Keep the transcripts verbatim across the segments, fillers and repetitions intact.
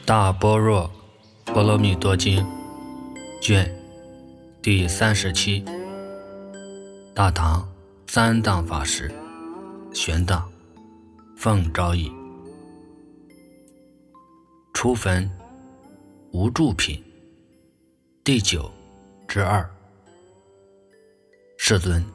大般若波罗蜜多经卷第三十七，大唐三藏法师玄奘奉诏译。初分无住品第九之二。世尊，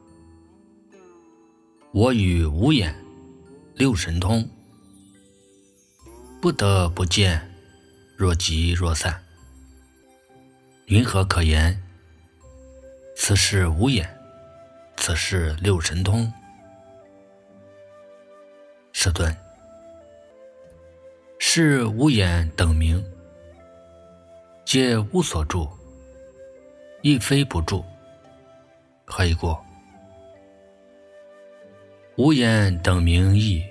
我与无眼六神通，不得不见，若即若散，云何可言？此是无眼，此是六神通。世尊，是无眼等名，皆无所住，亦非不住，何以故？无眼等名义，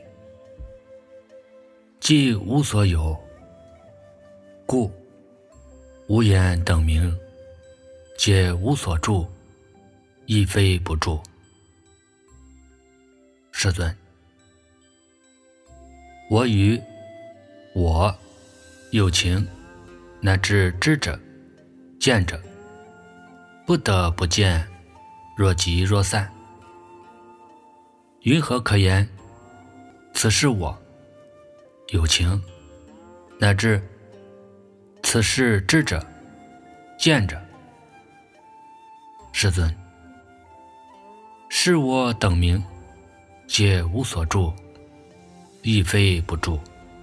即无所有，故无眼等名，皆无所住，亦非不住。世尊，我与我有情乃至知者见者，不得不见，若即若散，云何可言？此是我有情乃至此是知者见者。世尊，是我等名，皆无所住，亦非不住。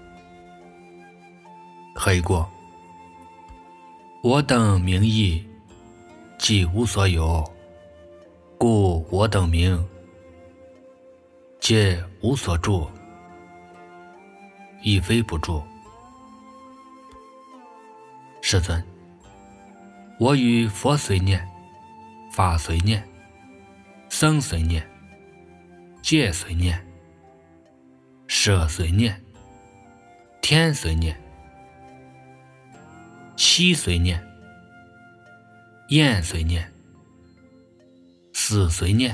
何以故？我等名义，即无所有，故我等名，皆无所住，亦非不住。世尊，我与佛随念，法随念，僧随念，戒随念，舍随念，天随念，七随念，厌随念，死随念，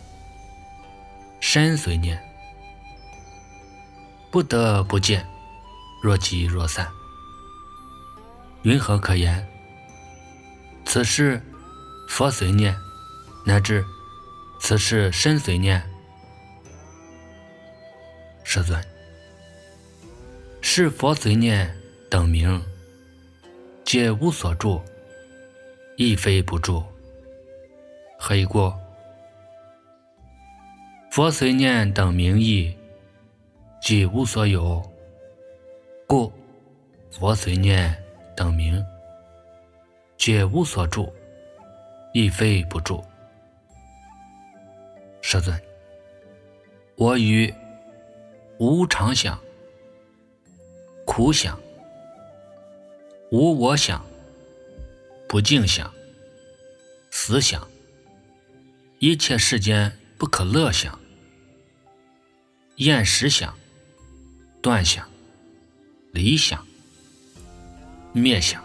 身随念，不得不见，若即若散，云何可言？此是佛随念，乃至此是身随念。世尊，是佛随念等名，皆无所住，亦非不住。何以故？佛随念等名义，即无所有，故佛随念等名，皆无所住，亦非不住。世尊，我与无常想、苦想、无我想、不净想、死想，一切世间不可乐想、厌食想、断想、离想、灭想，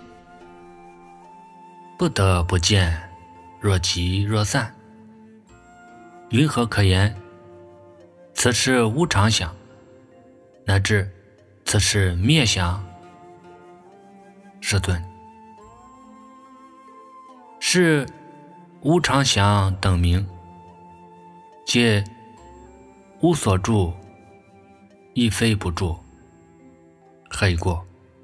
不得不见，若即若散，云何可言？此是无常想，乃至此是灭想。世尊，是无常想等名，皆无所住，亦非不住。何以故？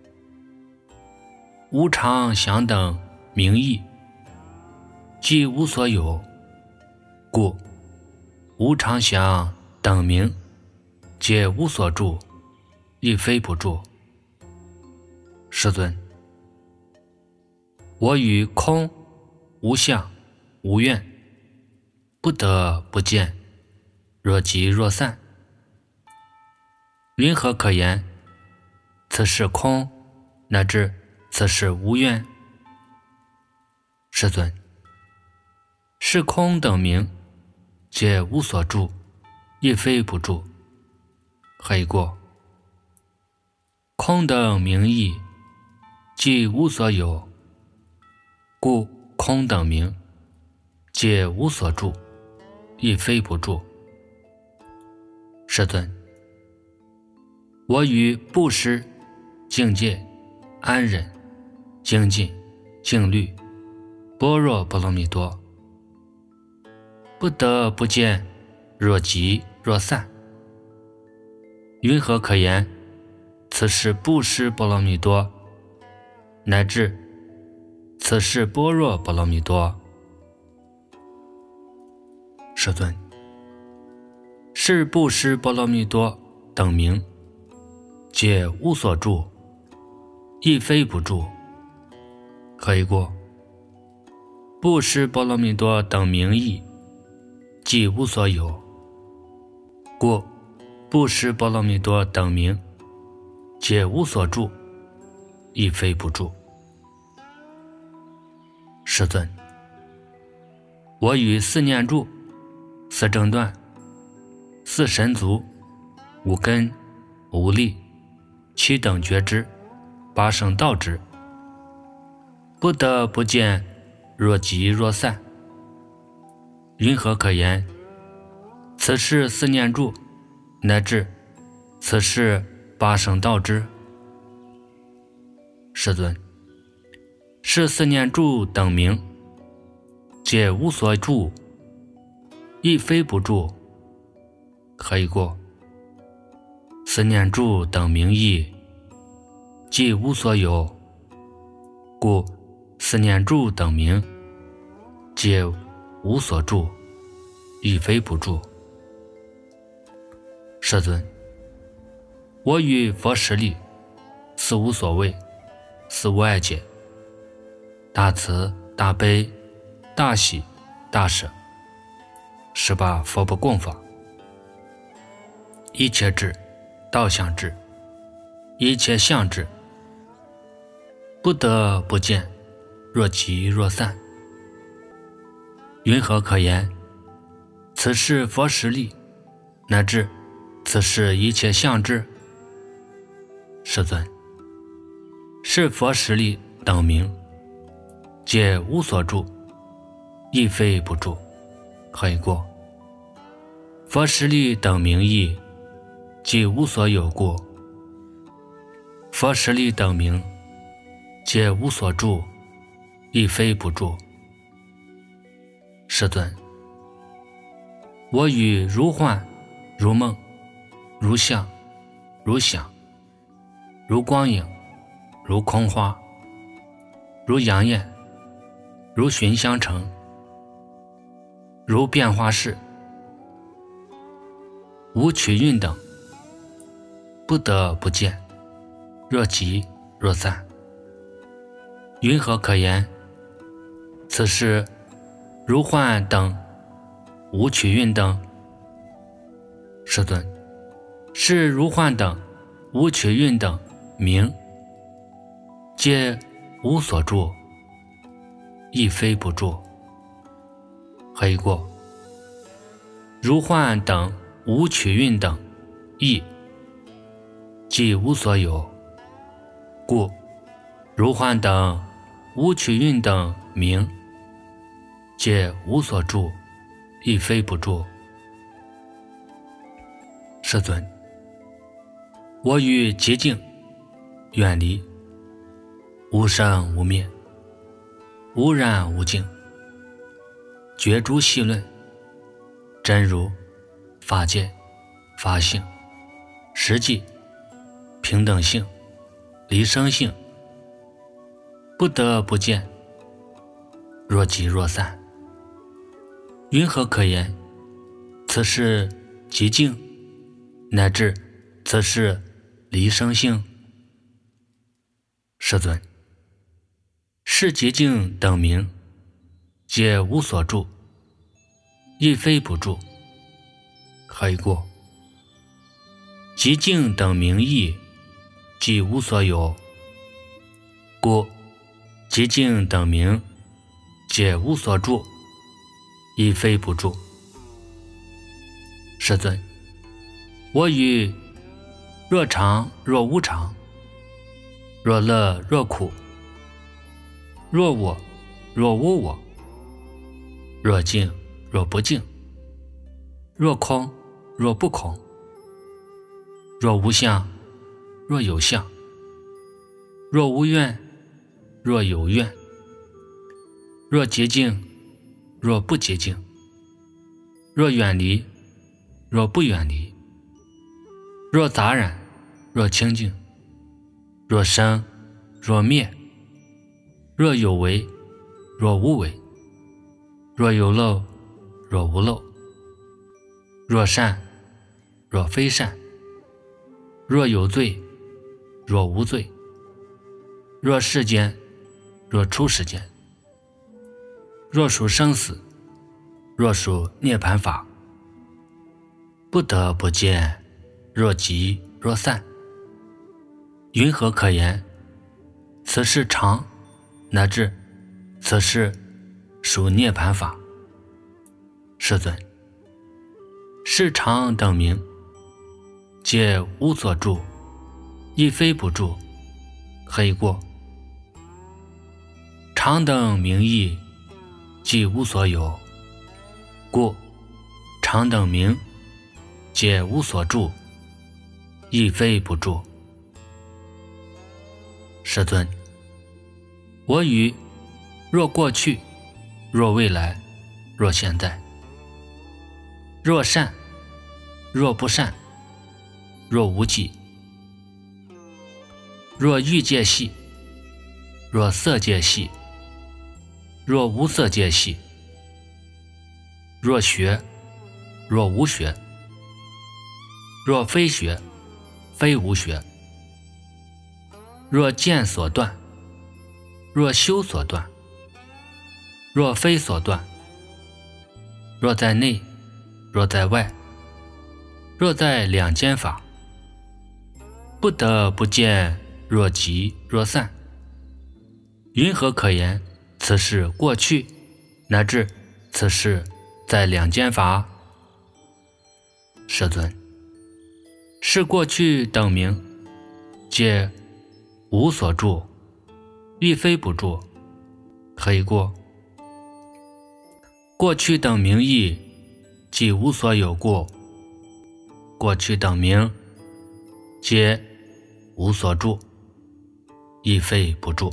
无常想等名义，即无所有，故无常想等名，皆无所住，亦非不住。世尊，我与空、无相、无愿，不得不见，若即若散，云何可言？此是空，乃至此是无愿。世尊，是空等名，皆无所住，亦非不住。何以故？空等名义，即无所有，故空等名，皆无所住，亦非不住。世尊，我与布施、境界、 安忍、精进、静虑、般若波罗蜜多，不得不见，若即若散。云何可言？此是布施波罗蜜多，乃至此是般若波罗蜜多。世尊，是布施波罗蜜多等名，皆无所住，亦非不住，何以故？布施波罗蜜多等名义，即无所有，故布施波罗蜜多等名，皆无所住，亦非不住。世尊，我与四念住、四正断、四神足、五根、五力、七等觉知、八圣道知，不得不见，若即若散。云何可言？此是四念住，乃至此是八圣道知。世尊，是四念住等名，皆无所住，亦非不住，何以故？四念住等名义，即无所有，故四念住等名，皆无所住，亦非不住。世尊，我与佛实力，四无所谓，四无碍解，大慈大悲大喜大舍，十八佛不共法，一切智道相智，一切相智，不得不见，若即若散。云何可言？此是佛实力，乃至此是一切相智。世尊，是佛实力等名，皆无所住，亦非不住，何以故？佛实力等名义，即无所有故。佛实力等名，皆无所住，亦非不住。世尊，我与如幻、如梦、如相、如想、如光影、如空花、如阳焰、如寻香城、如变化式、无取运等，不得不见，若即若散。云何可言？此是如幻等、无取运等。世尊，是如幻等、无取运等名，皆无所住，亦非不住，何以故？如幻等、无取运等义，即无所有，故如幻等、无取运等名，皆无所住，亦非不住。世尊，我于极静远离，无生无灭，无染无净，觉诸细论，真如、法界、法性、实际、平等性、离生性，不得不见，若即若散。云何可言？此是极静，乃至此是离生性。世尊，是极静等名，皆无所住，亦非不住，何以故？极静等名义，即无所有，故极静等名，皆无所住，亦非不住。世尊，我与若常若无常，若乐若苦，若我若无我，若静若不静，若空若不空，若无相若有相， 若无怨，若有怨；若洁净，若不洁净；若远离，若不远离；若杂染，若清净；若生，若灭；若有为，若无为；若有漏，若无漏；若善，若非善；若有罪，若无罪；若世间，若出世间；若属生死，若属涅槃法，不得不见，若即若散。云何可言？此事常，乃至此事属涅槃法。世尊，是常等名，皆无所住，亦非不住，何以过？常等名义，即无所有，故常等名，皆无所住，亦非不住。世尊，我语若过去，若未来，若现在，若善，若不善，若无记，若欲界系，若色界系，若无色界系，若学，若无学，若非学，非无学，若见所断，若修所断，若非所断，若在内，若在外，若在两间法，不得不见，若即若散。云何可言？此事过去，乃至此事在两间法。世尊，是过去等名，皆无所住，亦非不住，何以过？过去等名义，即无所有故，过去等名，皆无所住，亦非不住。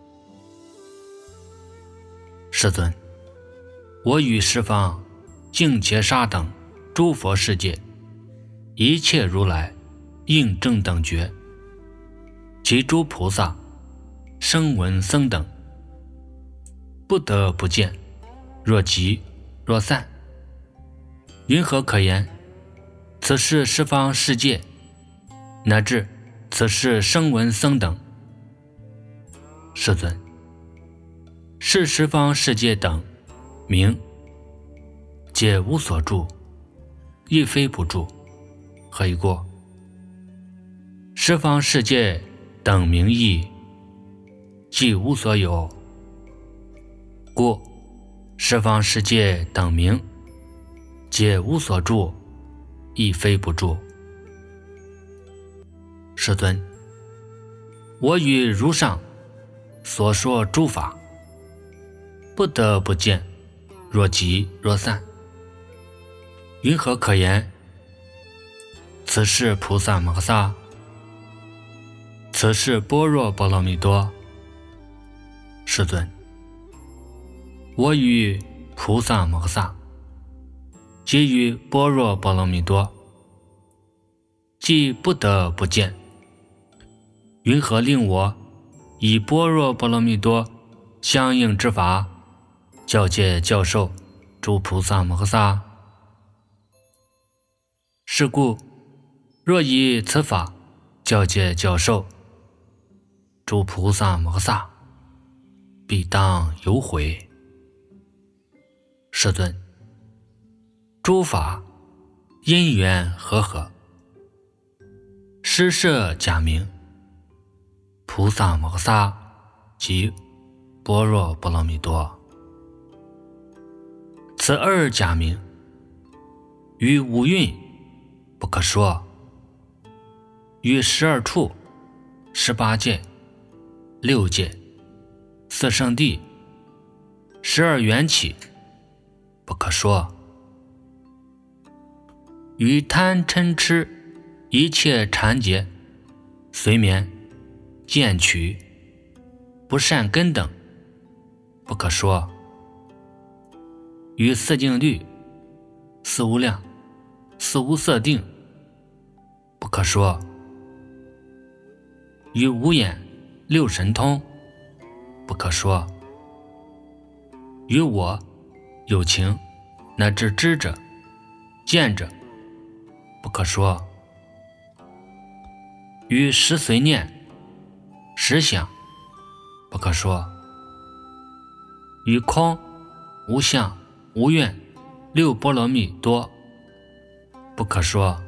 世尊，我与十方净劫沙等诸佛世界，一切如来应正等觉，及诸菩萨声闻僧等，不得不见，若即若散。云何可言？此是十方世界，乃至此是声闻僧等。世尊，是十方世界等名，皆无所住，亦非不住，何以过？十方世界等名义，即无所有，故十方世界等名，皆无所住，亦非不住。世尊，我与如上所说诸法，不得不见，若即若散。云何可言？此是菩萨摩诃萨，此是般若波罗蜜多。世尊，我与菩萨摩诃萨，即与般若波罗蜜多，既不得不见，云何令我以般若波罗蜜多相应之法，教诫教授诸菩萨摩诃萨？是故，若以此法教诫教授诸菩萨摩诃萨，必当有悔。世尊，诸法因缘和合，施设假名，菩萨摩诃萨及般若波罗蜜多。此二假名，于五蕴不可说，于十二处、十八界、六界、四圣谛、十二缘起不可说，于贪嗔痴一切缠结、随眠、见取、 不善根等，不可说。于四境律、四无量、四无色定，不可说。于五眼六神通，不可说。于我有情乃至知者见者，不可说。于识随念识想，不可说。于空无相无愿六波罗蜜多，不可说。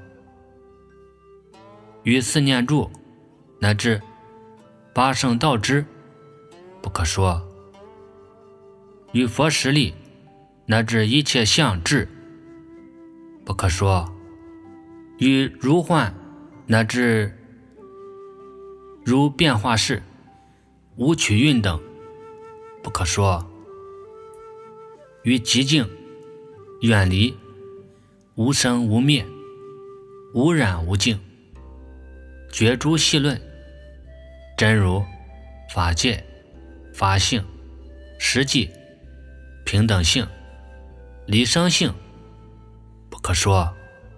于四念住乃至八圣道支，不可说。于佛实力乃至一切相智，不可说。于如幻乃至如变化事、无取运等，不可说。于极静远离无生无灭无染无净觉诸细论真如法界法性实际平等性离生性，不可说。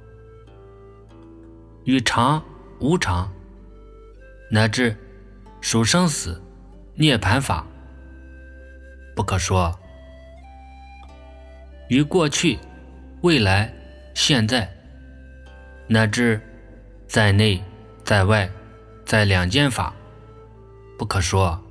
于常无常乃至属生死涅盘法，不可说。于过去未来现在乃至在内在外在两间法，不可说。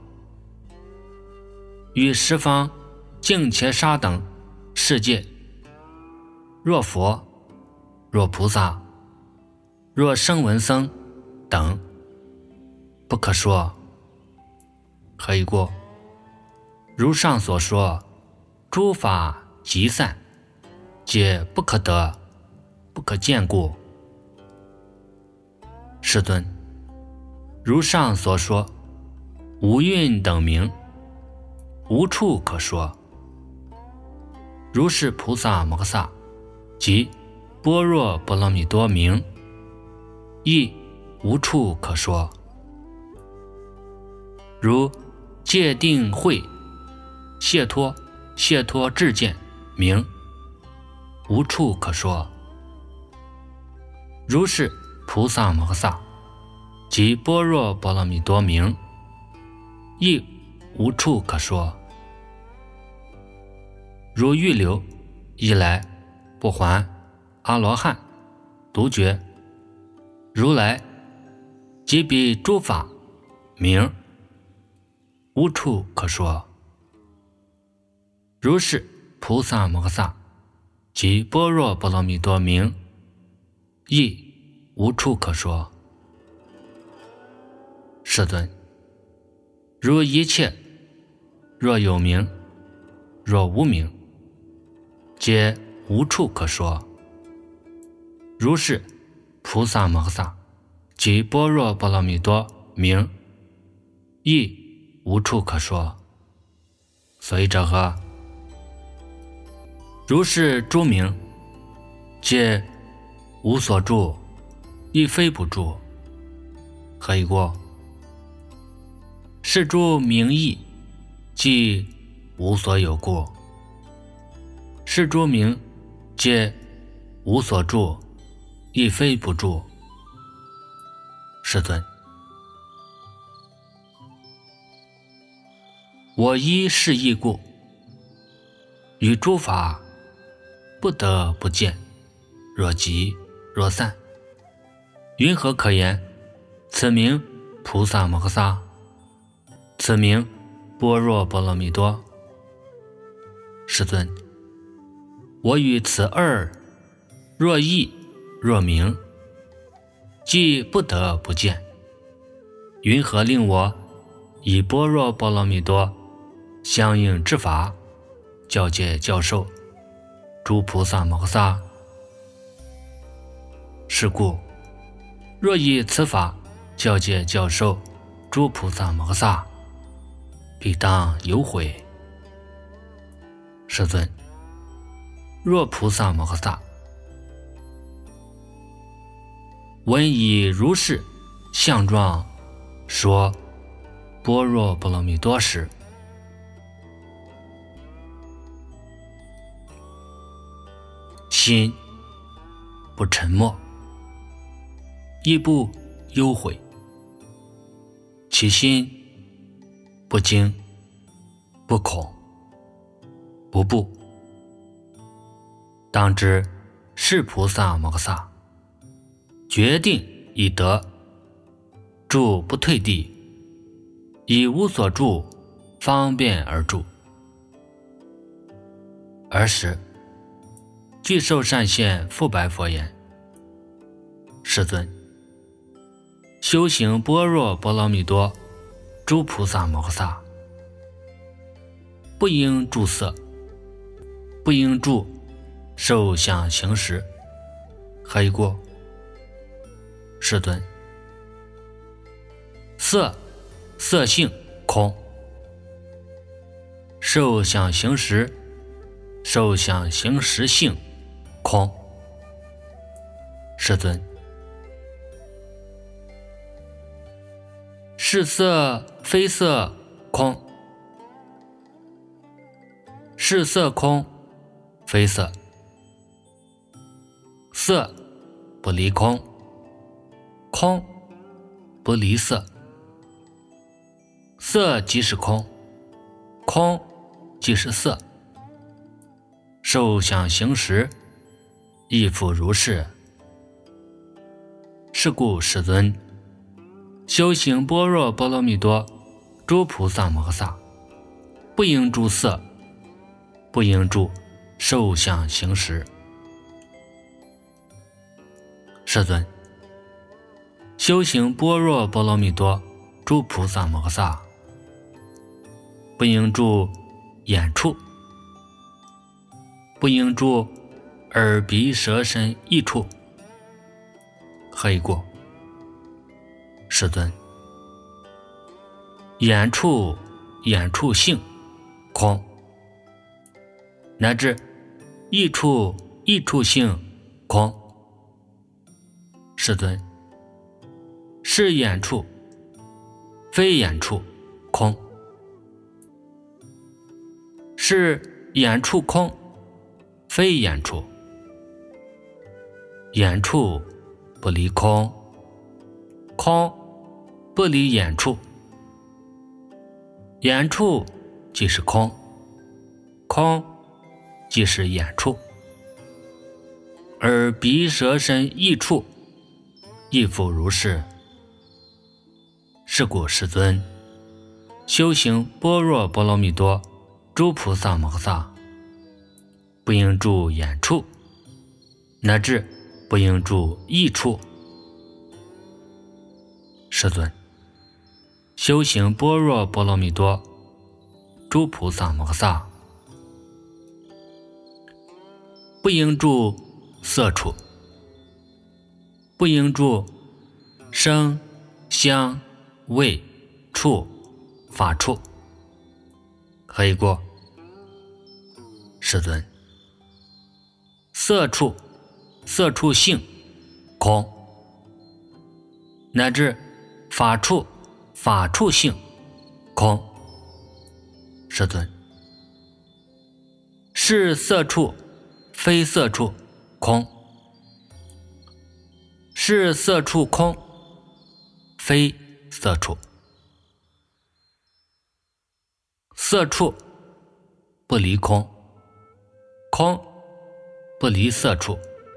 于十方净伽沙等世界，若佛若菩萨若声闻僧等，不可说。何以故？如上所说，诸法即散，皆不可得不可见故。世尊，如上所说，无蕴等名，无处可说。如是菩萨摩诃萨及般若波罗蜜多名，亦无处可说。如戒定慧解脱解脱智见名，无处可说。如是菩萨摩诃萨及般若波罗蜜多名，亦无处可说。如预流一来不还阿罗汉独觉如来及彼诸法名，无处可说。如是菩萨摩诃萨及般若波罗蜜多名，亦无处可说。世尊，如一切若有名若无名，皆无处可说。如是菩萨摩诃萨及般若波罗蜜多名，亦无处可说。所以者何？如是诸名，皆无所住，亦非不住。何以故？是诸名义，即无所有故。是诸名，皆无所住，亦非不住。世尊，我依是义故，于诸法不得不见，若即若散，云何可言？此名菩萨摩诃萨，此名般若波罗蜜多。世尊，我与此二若异若明，即不得不见，云何令我以般若波罗蜜多相应之法教诫教授诸菩萨摩诃萨？是故若以此法教诫教授诸菩萨摩诃萨，必当有悔。世尊，若菩萨摩诃萨闻以如是相状说般若波罗蜜多时，心不沉默，亦不忧悔，其心不惊不恐不怖，当知是菩萨摩诃萨决定以德住不退地，以无所住方便而住。尔时具受善现复白佛言：世尊，修行般若波罗蜜多诸菩萨摩诃萨不应住色，不应住受想行识，何以故？世尊，色色性空，受想行识受想行识性空。世尊，是色非色空，是色空非色，色不离空，空不离色，色即是空，空即是色，受想行识亦复如是。是故世尊，修行般若波罗蜜多诸菩萨摩诃萨不应住色，不应住受想行识。世尊，修行般若波罗蜜多诸菩萨摩诃萨不应住眼处，不应住耳鼻舌身意处，何以故？世尊，眼处眼处性空，乃至意处意处性空。世尊，是眼处非眼处空，是眼处空非眼处，眼处不离空，空不离眼处，眼处即是空，空即是眼处，而鼻舌身意处亦复如是。是故世尊，修行般若波罗蜜多诸菩萨摩诃萨不应住眼处，乃至不应住意处。世尊，修行般若波罗蜜多诸菩萨摩诃萨不应住色处，不应住声香味触法处，何以故？世尊，色处色处性空，乃至法处法处性空。世尊，是色处非色处空，是色处空非色处，色处不离空，空不离色处，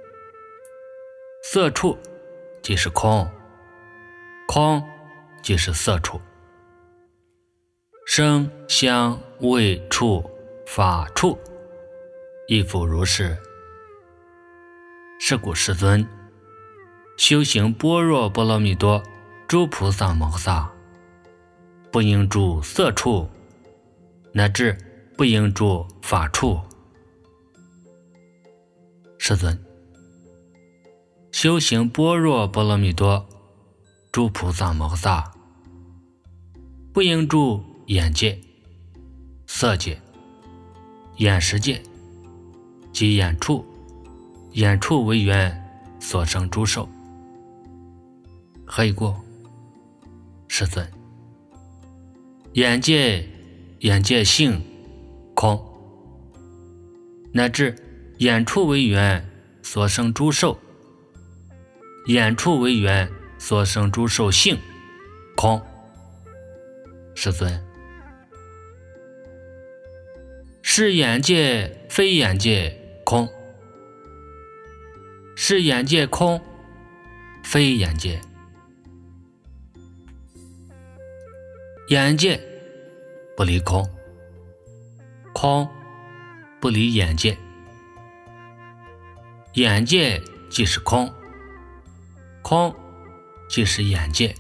色处即是空，空即是色处，声香味触法处亦复如是。是故世尊，修行般若波罗蜜多诸菩萨摩诃萨不应住色处，乃至不应住法处。世尊，修行般若波罗蜜多诸菩萨摩诃萨不应住眼界、色界、眼识界及眼处，眼处为缘所生诸受，何以故？世尊， 眼界、眼界性空，乃至眼处为缘所生诸受，眼处为缘所生诸受性空。世尊，是眼界非眼界空，是眼界空非眼界。眼界不离空，空不离眼界，眼界即是空，空即是眼界。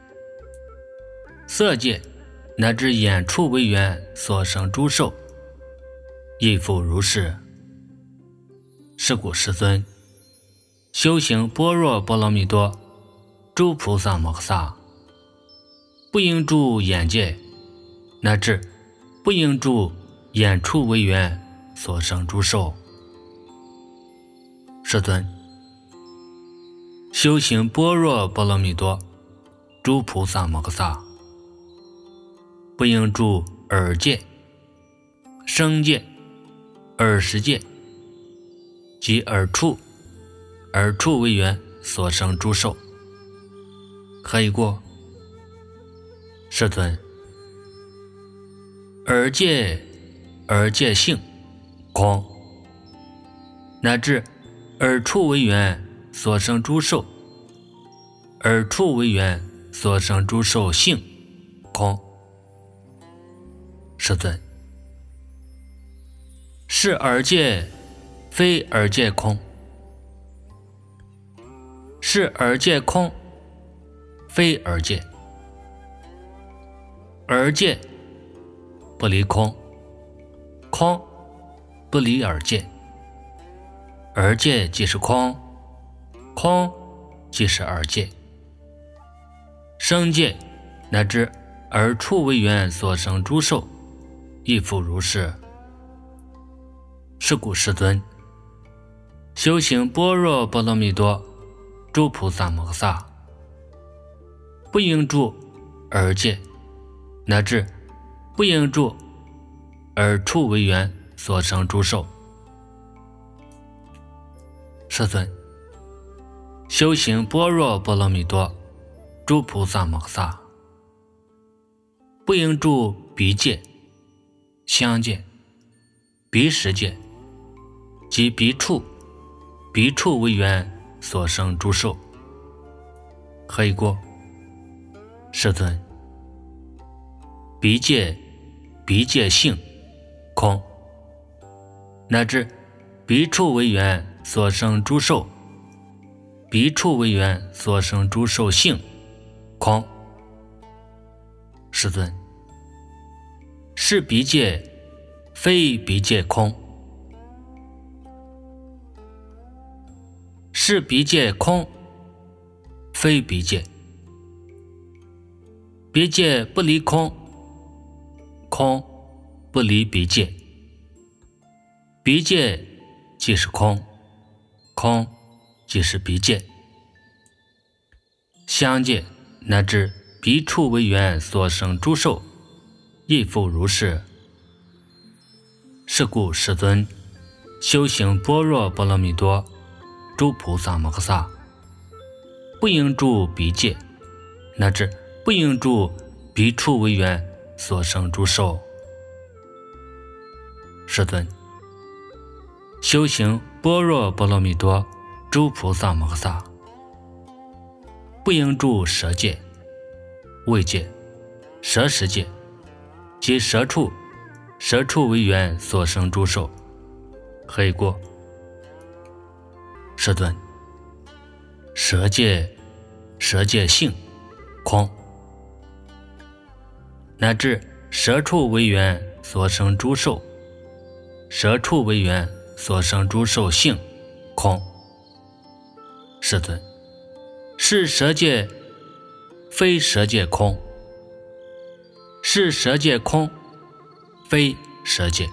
色界乃至眼处为缘所生诸受，亦复如是。是故世尊，修行般若波罗蜜多诸菩萨摩诃萨，不应住眼界，乃至不应住眼处为缘所生诸受。世尊，修行般若波罗蜜多诸菩萨摩诃萨，不应住耳界、声界、耳识界及耳处、耳处为缘所生诸受。何以故？世尊，耳界、耳界性空，乃至耳处为缘所生诸受，耳处为缘所生诸受性空。世尊，是耳界非耳界空，是耳界空非耳界。耳界不离空，空不离耳界，耳界即是空，空即是耳界。声界乃至耳处为缘所生诸受，亦复如是。是故世尊，修行般若波罗蜜多诸菩萨摩诃萨，不应住耳界，乃至不应住耳处为缘所生诸受。世尊，修行般若波罗蜜多诸菩萨摩诃萨，不应住鼻界、香界、鼻识界及鼻处、鼻处为缘所生诸受。何以故？世尊，鼻界、鼻界性空，乃至鼻处为缘所生诸受，鼻处为缘所生诸受性空。世尊，是鼻界非鼻界空，是鼻界空非鼻界。鼻界不离空，空不离鼻界，鼻界即是空，空即是鼻界。香界乃至鼻处为缘所生诸受，亦复如是。是故世尊，修行般若波罗蜜多诸菩萨摩诃萨，不应住鼻界，乃至不应住鼻处为缘所生诸受。世尊，修行般若波罗蜜多诸菩萨摩诃萨，不应住舌界、味界、舌识界及舌处、舌处为缘所生诸受。何以故？世尊，舌界、舌界性空，乃至舌处为缘所生诸受，舌处为缘所生诸受性空。世尊，是舌界非舌界空，是舌界空非舌界。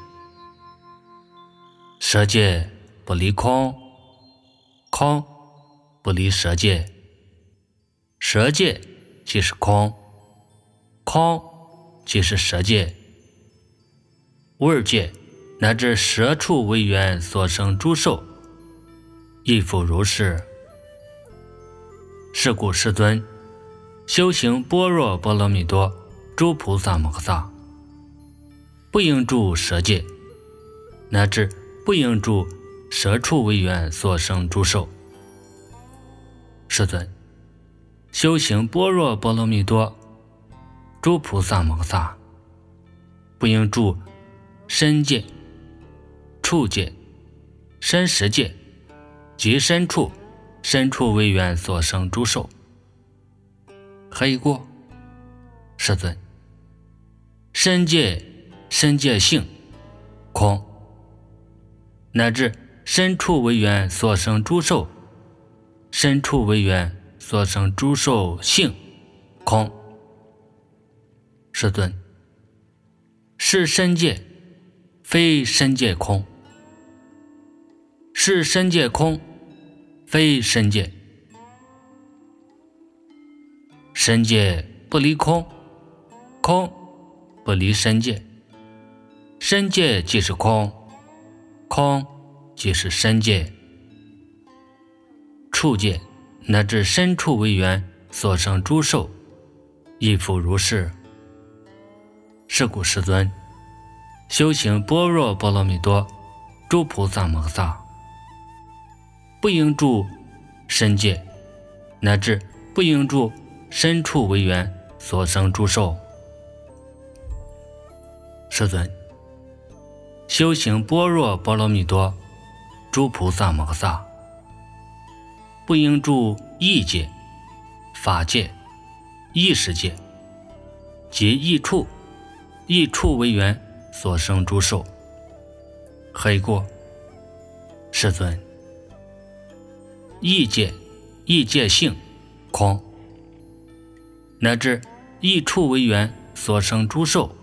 舌界不离空，空不离舌界，舌界即是空，空即是色界、味界乃至舍处为缘所生诸受，亦复如是。是故世尊，修行般若波罗蜜多诸菩萨摩诃萨，不应住色界，乃至不应住舍处为缘所生诸受。世尊，修行般若波罗蜜多诸菩萨摩诃萨，不应住身界、处界、身识界及身处、身处为缘所生诸受。何以故？世尊，身界、身界性空，乃至身处为缘所生诸受，身处为缘所生诸受性空。世尊，是身界非身界空，是身界空非身界，身界不离空，空不离身界，身界即是空，空即是身界。处界乃至身处为缘所生诸受，亦复如是。是故世尊，修行般若波罗蜜多诸菩萨摩诃萨，不应住身界，乃至不应住身处为缘所生诸受。世尊，修行般若波罗蜜多诸菩萨摩诃萨，不应住意界、法界、意识界及意处、意处为缘所生诸受。何以故？世尊，意界、意界性空，乃至意处为缘所生诸受，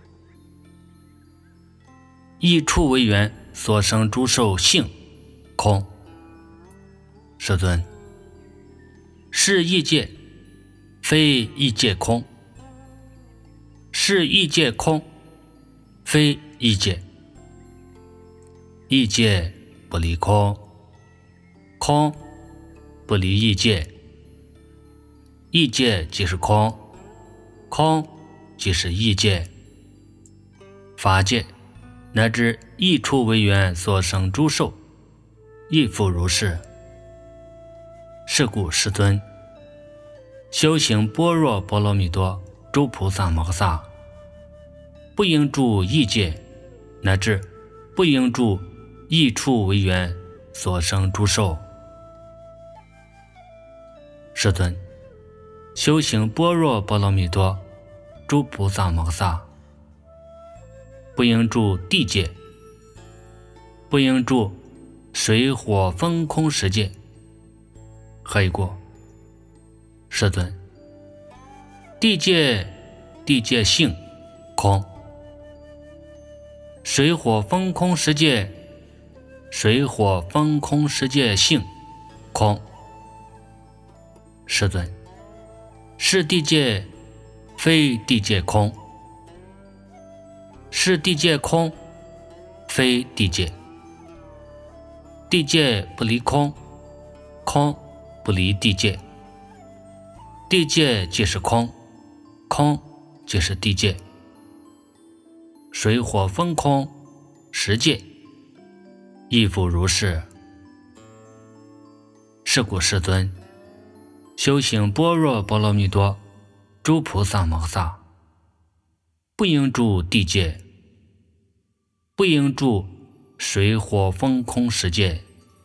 意处为缘所生诸受性空。世尊，是意界非意界空，是意界空非意界，意界不离空，空不离意界，意界即是空，空即是意界。法界乃至意处为缘所生诸受，亦复如是。是故世尊，修行般若波罗蜜多诸菩萨摩诃萨，不应住意界，乃至不应住意处为缘所生诸受。世尊，修行般若波罗蜜多诸菩萨摩诃萨，不应住地界，不应住水火风空十界。何以故？世尊，地界地界性空，水火风空十界水火风空十界性空。世尊，是地界非地界空，是地界空非地界，地界不离空，空不离地界，地界即是空，空即是地界。水火风空十界，亦复如是。是故世尊，修行般若波罗蜜多诸菩萨摩诃萨，不应住地界，不应住水火风空十界。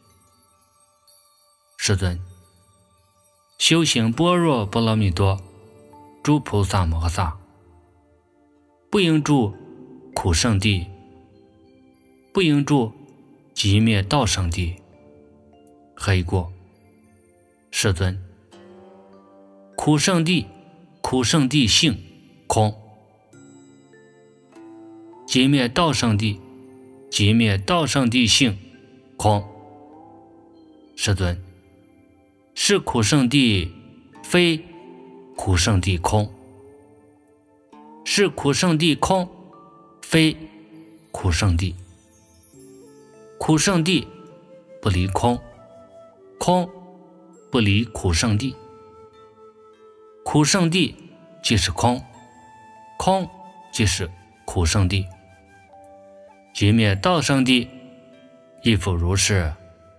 世尊，修行般若波罗蜜多诸菩萨摩诃萨，不应住苦圣地，不应住寂灭道圣地。何以故？世尊，苦圣地苦圣地性空，寂灭道圣地寂灭道圣地性空。世尊，是苦圣地非苦圣地空， 是苦圣地空，非苦圣地。苦圣地不离空，空不离苦圣地。苦圣地即是空，空即是苦圣地。寂灭道圣地亦复如是。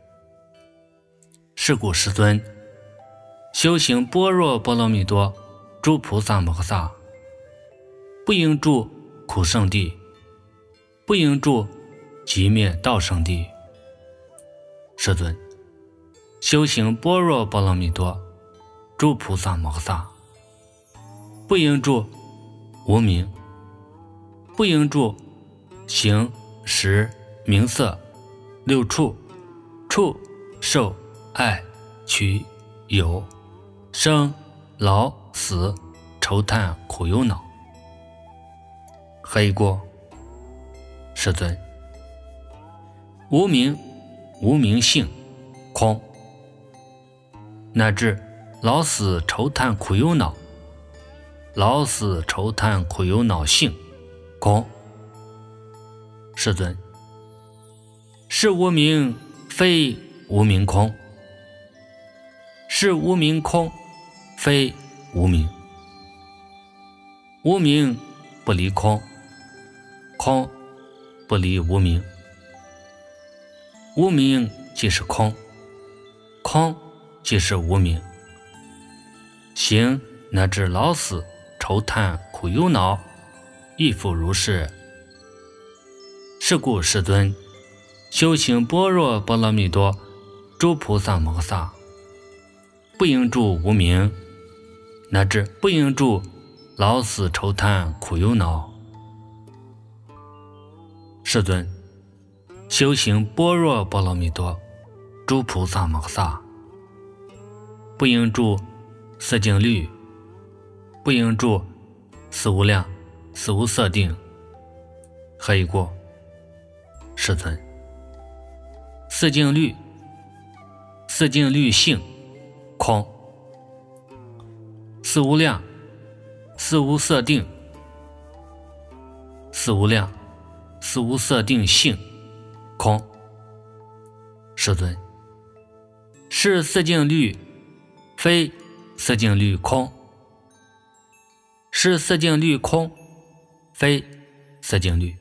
是故世尊，修行般若波罗蜜多诸菩萨摩诃萨，不应住苦圣地，不应住寂灭道圣地。世尊，修行般若波罗蜜多诸菩萨摩诃萨，不应住无明，不应住形识名色六处，触受爱取有生老死愁叹苦忧恼。何以故？世尊，无明无明性空，乃至老死愁叹苦忧恼，老死愁叹苦忧恼性空。世尊，是无明非无明空，是无明空非无明。无明不离空，空不离无明。无明即是空，空即是无明。行乃至老死愁叹苦忧恼亦复如是。是故世尊，修行般若波罗蜜多诸菩萨摩诃萨，不应住无明，乃至不应住老死愁叹苦忧恼。世尊，修行般若波罗蜜多诸菩萨摩诃萨，不应住色境律，不应住四无量四无色定。何以故？世尊，四境律四境律性空，四无量四无色定，四无量四无色定性空。世尊，是四境律非四境律空，是四境律空非四境律。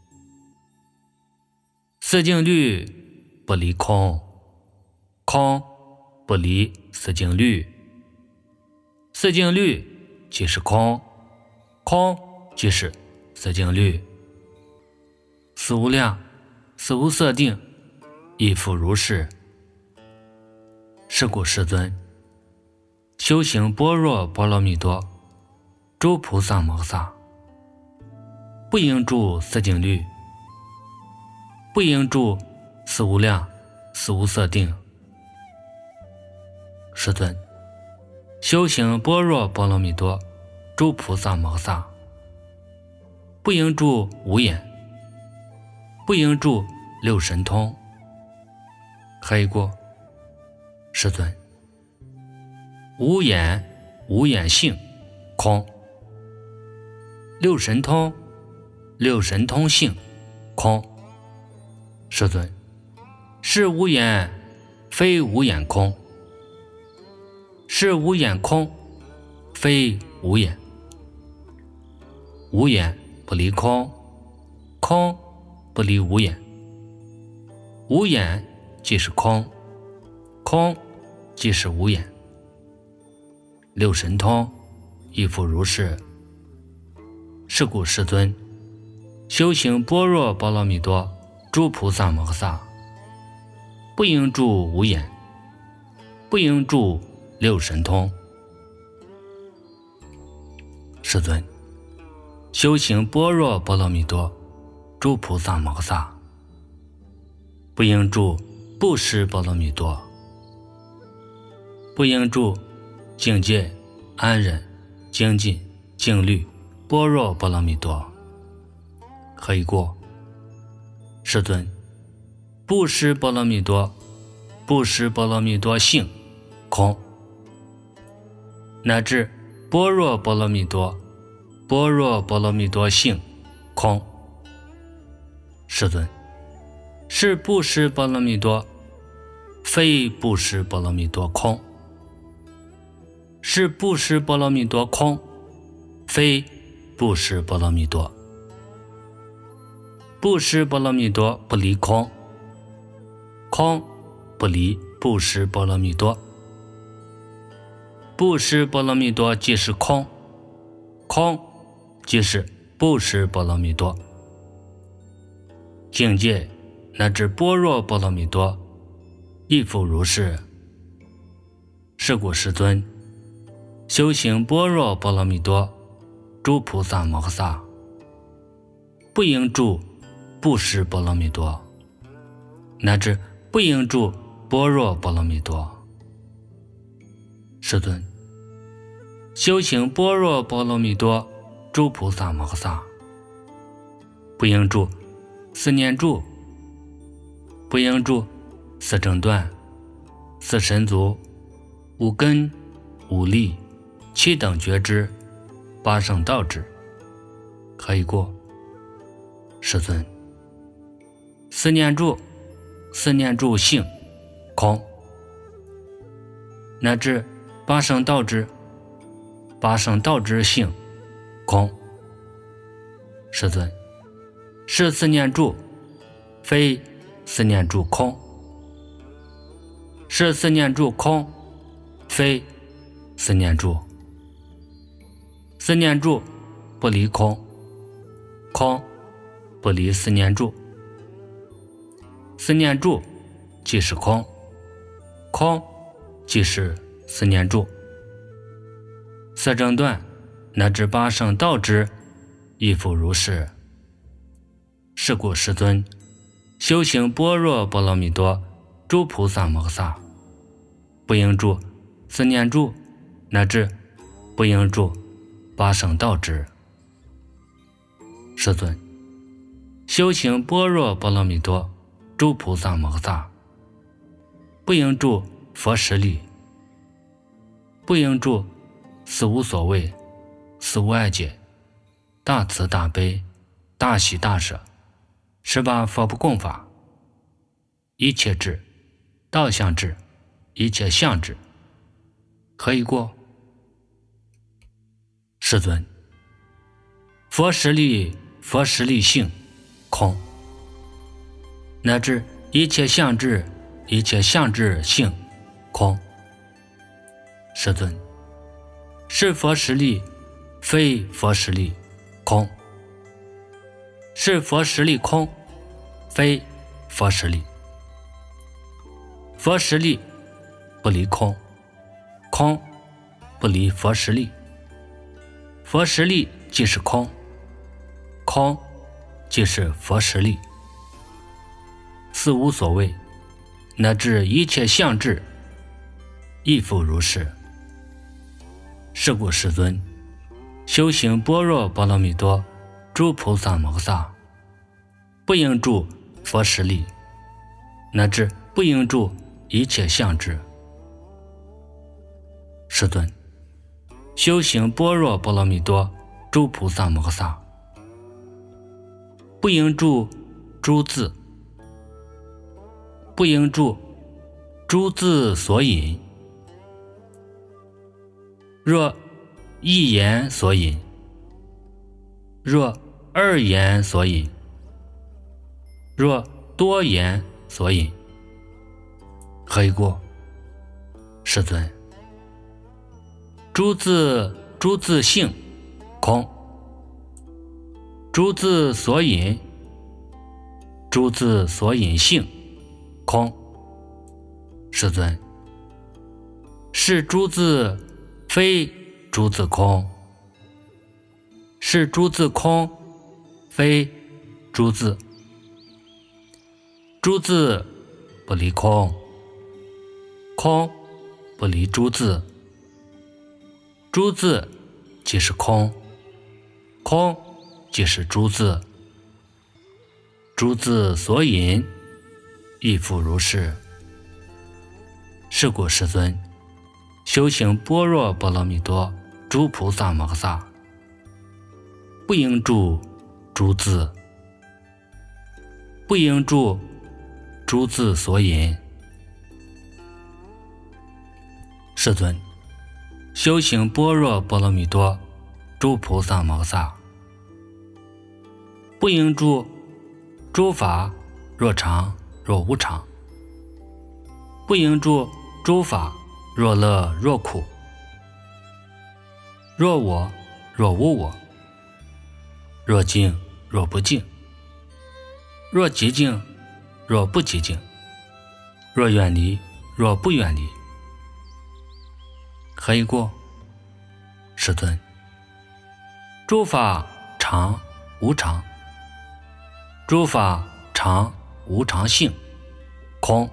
四境律不离空，空不离四境律。四境律即是空，空即是四境律。四无量四无色定亦复如是。是故世尊，修行般若波罗蜜多诸菩萨摩诃萨，不应住四境律，不应住四无量四无色定。世尊，修行般若波罗蜜多诸菩萨摩诃萨，不应住无眼，不应住六神通。何以故？世尊，无眼无眼性空，六神通六神通性空。世尊，是无眼非无眼空，是无眼空非无眼。无眼不离空，空不离无眼。无眼即是空，空即是无眼。六神通亦复如是。是故世尊，修行般若波罗蜜多诸菩萨摩诃萨，不应住无眼，不应住六神通。世尊，修行般若波罗蜜多诸菩萨摩诃萨，不应住布施波罗蜜多，不应住境界安忍精进静虑般若波罗蜜多。何以故？世尊，布施波罗蜜多布施波罗蜜多性空，乃至般若波罗蜜多般若波罗蜜多性空。世尊，是布施波罗蜜多，非布施波罗蜜多空。是布施波罗蜜多空，非布施波罗蜜多。布施波罗蜜多不离空，空不离布施波罗蜜多。布施波罗蜜多即是空，空即是布施波罗蜜多。境界乃至般若波罗蜜多，亦复如是。是故世尊，修行般若波罗蜜多，诸菩萨摩诃萨不应住布施波罗蜜多，乃至不应住般若波罗蜜多。世尊，修行般若波罗蜜多，诸菩萨摩诃萨不应住四念住，不应住四正断、四神足、五根、五力、七等觉知、八圣道智。何以故？世尊，四念住，四念住性空，乃至八圣道智，八圣道智性空。世尊，是四念住，非四念住空。是四念住空，非四念住。四念住不离空，空不离四念住。四念住即是空，空即是四念住。四正断乃至八圣道智，亦复如是。是故世尊，修行般若波罗蜜多，诸菩萨摩诃萨不应住四念住，乃至不应住八圣道智。世尊，修行般若波罗蜜多，诸菩萨摩诃萨不应住佛实力，不应住四无所谓、四无碍解、大慈大悲、大喜大舍、十八佛不共法、一切智、道相智、一切相智。何以过？世尊，佛实力、佛实力性空，乃至一切相智、一切相智性空。世尊，是佛实力，非佛实力空。是佛实力空，非佛实力。佛实力不离空，空不离佛实力。佛实力即是空，空即是佛实力。四无所谓乃至一切相智，亦复如是。是故世尊，修行般若波罗蜜多，诸菩萨摩诃萨不应住佛实力，乃至不应住一切相智。世尊，修行般若波罗蜜多，诸菩萨摩诃萨不应住诸字，不应住诸字所引。若一言所引，若二言所引，若多言所引。何以故？世尊，诸字诸字性空，诸字所引，诸字所引性空。世尊，是诸字非诸字空，是诸字空，非诸字。诸字不离空，空不离诸字。诸字即是空，空即是诸字。诸字所引，亦复如是。是故世尊，修行般若波罗蜜多，诸菩萨摩诃萨不应住诸字，不应住诸字所引。世尊，修行般若波罗蜜多诸菩萨摩萨，不应住诸法若常若无常，不应住诸法若乐若苦，若我若无我，若净若不净，若极净若不极净，若远离若不远离。何以故？世尊，诸法常无常，诸法常无常性空，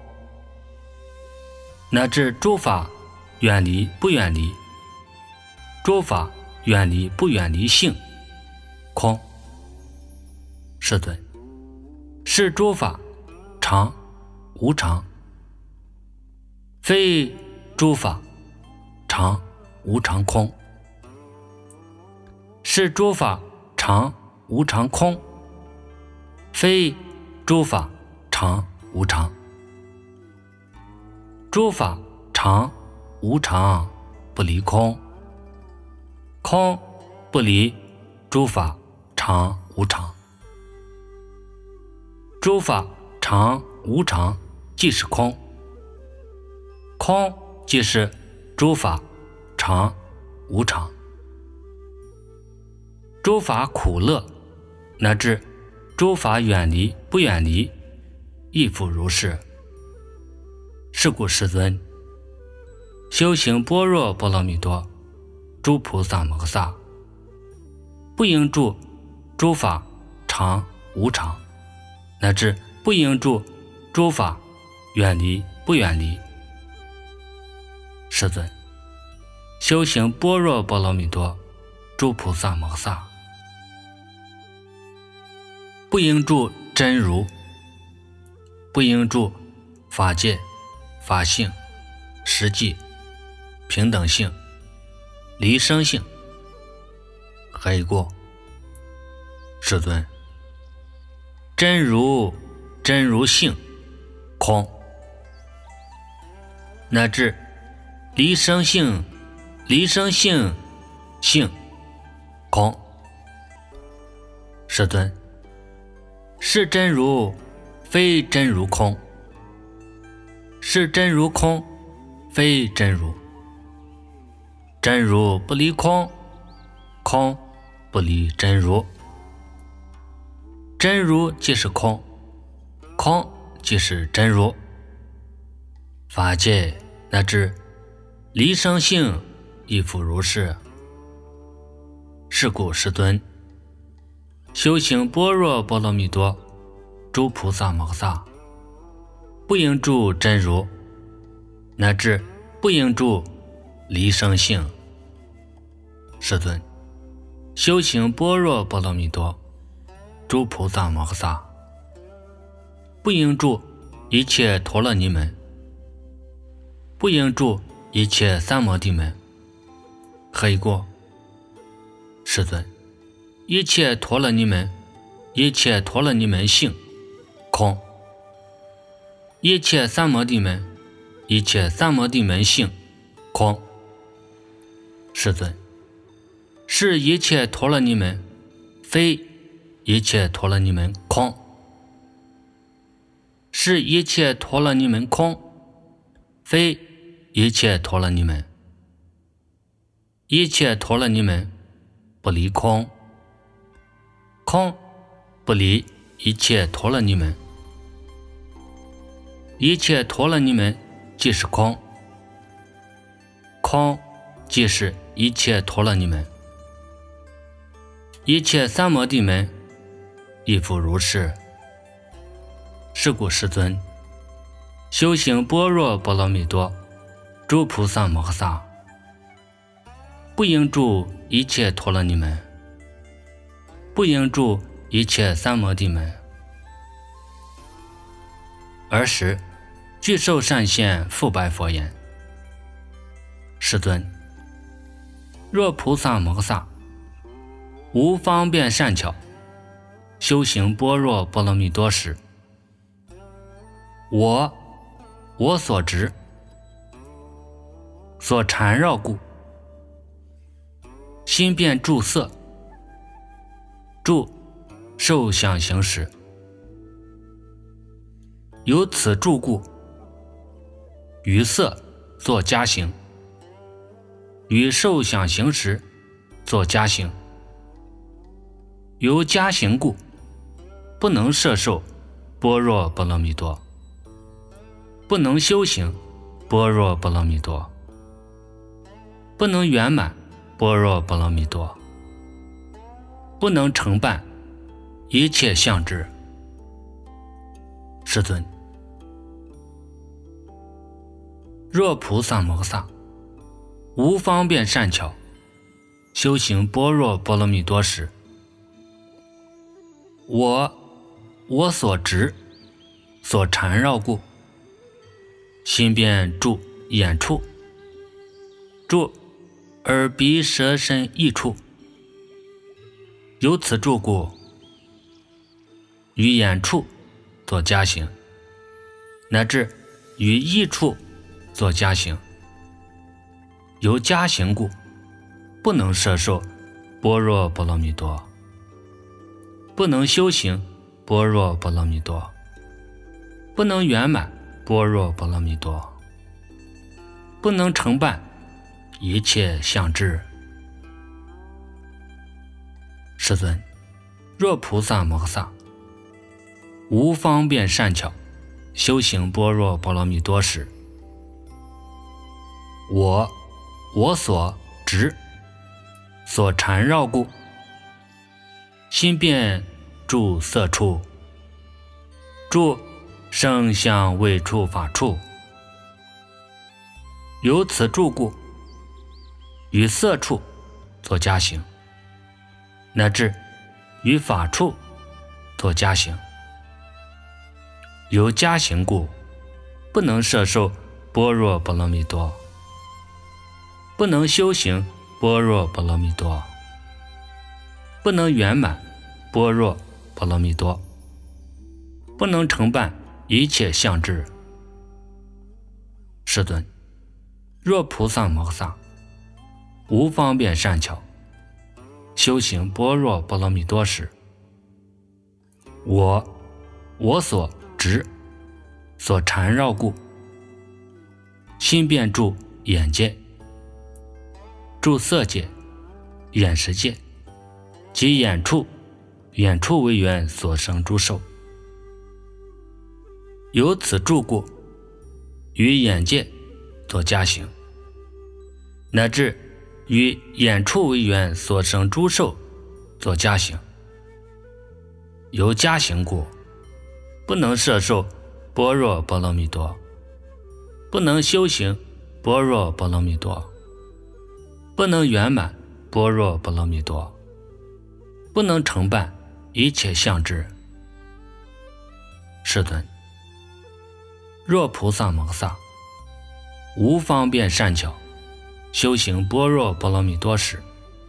乃至诸法远离不远离，诸法远离不远离性空。世尊，是诸法常无常，非诸法常无常空，是诸法常无常空，非诸法常无常。诸法常无常不离空，空不离诸法常无常。诸法常无常即是空，空即是诸法常无常。诸法苦乐乃至诸法远离不远离，亦复如是。是故世尊，修行般若波罗蜜多诸菩萨摩萨，不应住诸法常无常，乃至不应住诸法远离不远离。世尊，修行般若波罗蜜多诸菩萨摩萨，不应住真如，不应住法界、法性、实际、平等性、离生性。何以故？世尊，真如真如性空，乃至离生性离生性性空。世尊，是真如非真如空，是真如空非真如，真如不离空，空不离真如。真如即是空，空即是真如。法界乃至离生性亦复如是。是故世尊，修行般若波罗蜜多诸菩萨摩萨，不应住真如，乃至不应住离生性。世尊，修行般若波罗蜜多诸菩萨摩萨，不应住一切陀罗尼门，不应住一切三摩地门。何以故？世尊，一切陀罗尼门，一切陀罗尼门性空，一切三摩地门，一切三摩地门性空。世尊，是一切陀罗尼门，非一切陀罗尼门空，是一切陀罗尼门空，非一切陀罗尼门。一切陀罗尼门不离空，空不离一切陀罗尼门。一切陀罗尼门即是空，空即是一切陀罗尼门。一切三摩地门亦复如是。是故世尊，修行般若波罗蜜多诸菩萨摩萨，不应住一切陀罗尼门，不应住一切三摩地门。尔时具受善现复白佛言：世尊，若菩萨摩萨无方便善巧，修行般若波罗蜜多时，我我所执所缠绕故，心变住色，住受想行识，由此住故，于色作加行，于受想行识作加行，由加行故，不能摄受般若波罗蜜多，不能修行般若波罗蜜多，不能圆满般若波罗蜜多，不能成办一切相知。世尊，若菩萨摩萨无方便善巧，修行般若波罗蜜多时，我我所执所缠绕故，心便住眼处，住耳鼻舌身意处，由此住故，于眼处作加行，乃至于意处作加行，由加行故，不能摄受般若波罗蜜多，不能修行般若波罗蜜多，不能圆满般若波罗蜜多，不能成办一切相知。世尊，若菩萨摩萨无方便善巧，修行般若波罗蜜多时，我我所执所缠绕故，心便住色处，住声香味触法处，由此住故，于色处作加行，乃至于法处作加行，由加行故，不能摄受般若波罗蜜多，不能修行般若波罗蜜多，不能圆满般若波罗蜜多，不能成办一切相知。世尊，若菩萨摩萨无方便善巧，修行般若波罗蜜多时，我我所执所缠绕故，心便住眼界，住色界、眼识界及眼处，眼处为缘所生诸受，由此住故，于眼界作加行，乃至于眼处为缘所生诸受作加行，由加行故，不能摄受般若波罗蜜多，不能修行般若波罗蜜多，不能圆满般若波罗蜜多，不能成办一切相知。世尊，若菩萨摩萨无方便善巧，修行般若波罗蜜多时，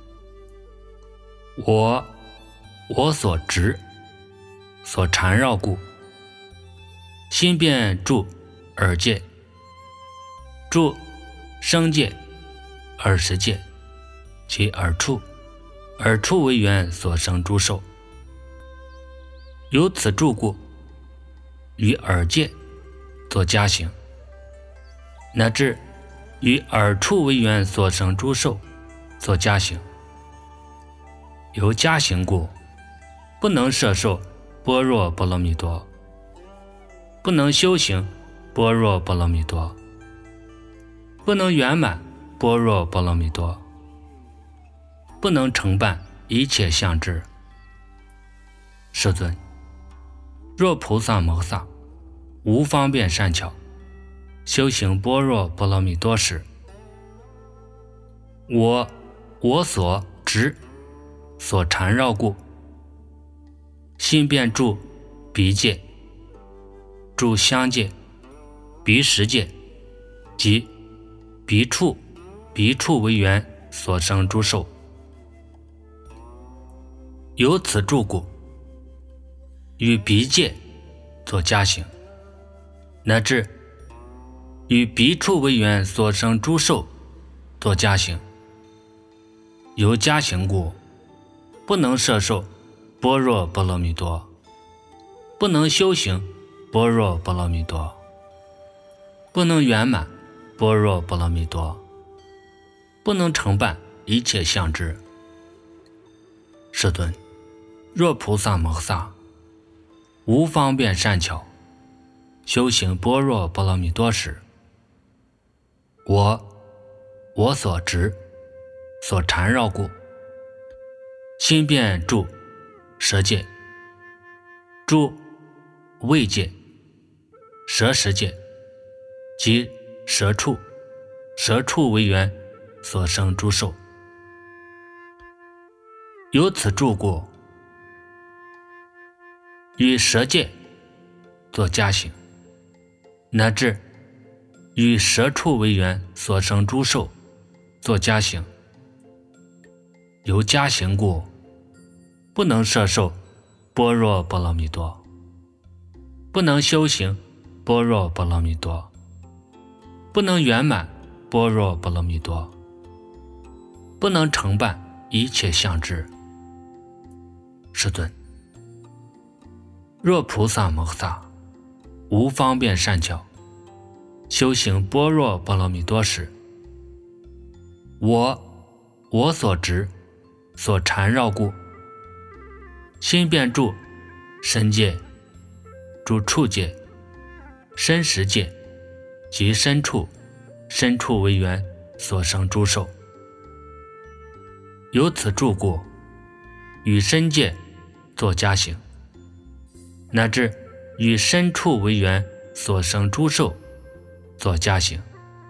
我我所执所缠绕故，心便住耳界，住声界、耳识界及耳处，耳处为缘所生诸受，由此住故，于耳界作加行，乃至于耳处为缘所生诸受作加行，由加行故，不能摄受般若波罗蜜多，不能修行般若波罗蜜多，不能圆满般若波罗蜜多，不能成办一切相知。世尊，若菩萨摩萨无方便善巧，修行般若波罗蜜多时，我我所执所缠绕故，心便住鼻界，住香界、鼻识界及鼻处、鼻处为缘所生诸受， 由此住故，与鼻界作加行，乃至与鼻处为缘所生诸受作加行。由加行故，不能摄受般若波罗蜜多，不能修行般若波罗蜜多，不能圆满般若波罗蜜多，不能成办一切相知。世尊，若菩萨摩诃萨无方便善巧修行般若波罗蜜多时，我我所执所缠绕故，心便住舌界，住味界、舌识界及舌处，舌处为缘所生诸受。由此住故，与舌界作加行，乃至与舌处为缘所生诸受作加行。由加行故，不能摄受般若波罗蜜多，不能修行般若波罗蜜多，不能圆满般若波罗蜜多，不能成办一切相知。世尊，若菩萨摩诃萨无方便善巧修行般若波罗蜜多时，我我所执所缠绕故，心便住身界、住处界、身识界及身处、身处为缘所生诸受。由此住故，与身界作加行，乃至与身处为缘所生诸受作加行。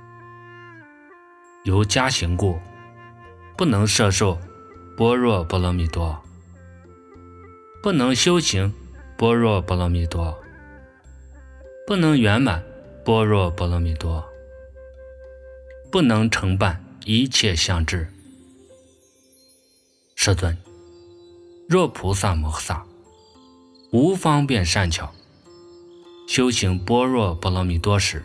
由加行故，不能摄受般若波罗蜜多，不能修行般若波罗蜜多，不能圆满般若波罗蜜多，不能成办一切相知。世尊，若菩萨摩诃萨无方便善巧修行般若波罗蜜多时，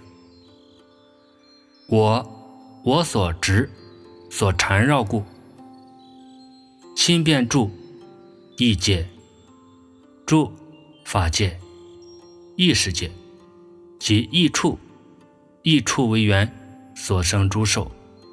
我我所执所缠绕故，心便住意界、住法界、意识界及意处、意处为缘所生诸受。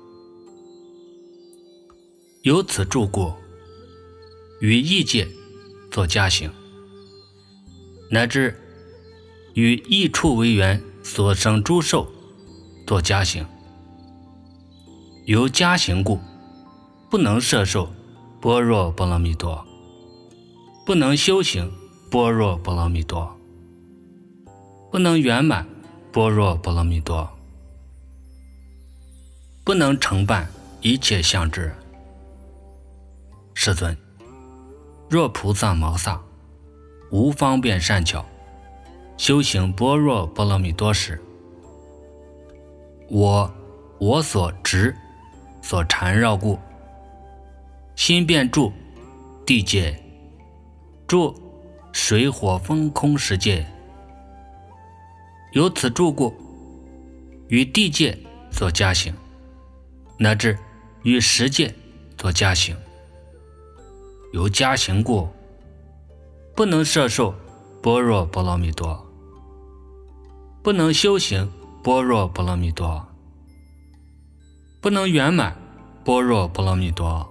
由此住故，与意界作加行，乃至与意处为缘所生诸受作加行。由加行故，不能摄受般若波罗蜜多，不能修行般若波罗蜜多，不能圆满般若波罗蜜多，不能成办一切相知。世尊，若菩萨摩诃萨无方便善巧修行般若波罗蜜多时，我我所执所缠绕故，心便住地界、住水火风空十界。由此住故，与地界作加行，乃至与十界作加行。由加行故，不能摄受般若波罗蜜多，不能修行般若波罗蜜多，不能圆满般若波罗蜜多，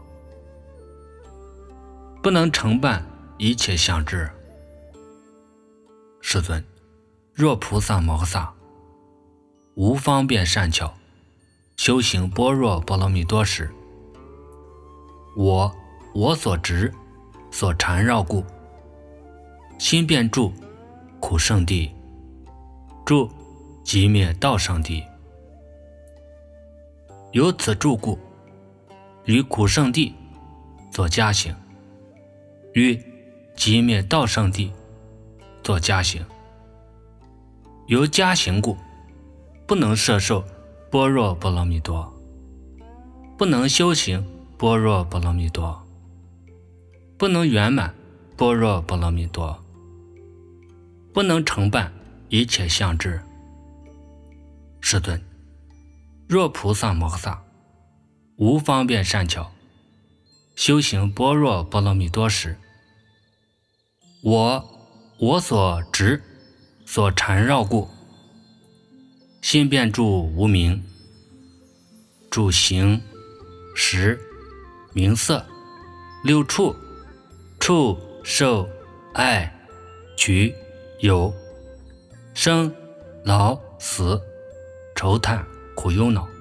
不能成办一切相知。世尊，若菩萨摩诃萨无方便善巧修行般若波罗蜜多时，我我所执所缠绕故，心便住苦圣地、住寂灭道圣地。由此住故，与苦圣地作加行，与寂灭道圣地作加行。由加行故，不能摄受般若波罗蜜多，不能修行般若波罗蜜多， 不能圆满般若波罗蜜多，不能承办一切相智。世尊，若菩萨摩诃萨无方便善巧修行般若波罗蜜多时，我我所执所缠绕故，心变住无明，住形识名色六处，触受爱取有生老死愁叹苦忧恼，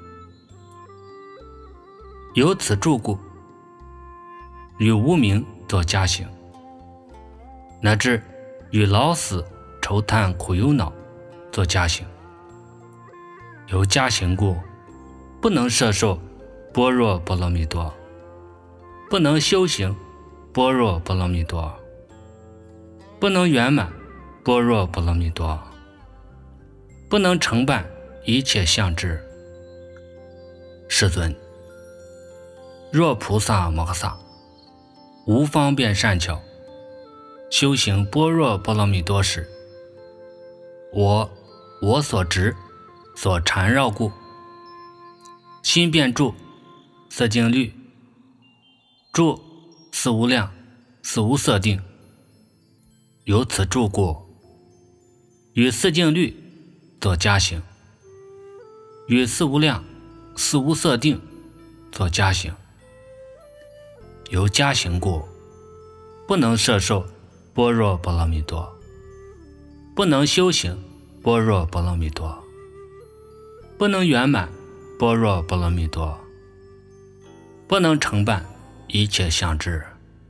由此住故，与无明作加行，乃至与老死愁叹苦忧恼作加行。由加行故，不能摄受般若波罗蜜多，不能修行般若波罗蜜多，不能圆满般若波罗蜜多，不能承办一切相智。世尊，若菩萨摩诃萨无方便善巧修行般若波罗蜜多时，我我所执所缠绕故，心变住色境律，住四无量四无色定，由此住故，与四境律作加行，与四无量四无色定作加行。由加行故，不能摄受般若波罗蜜多，不能修行般若波罗蜜多，不能圆满般若波罗蜜多，不能承办一切相智。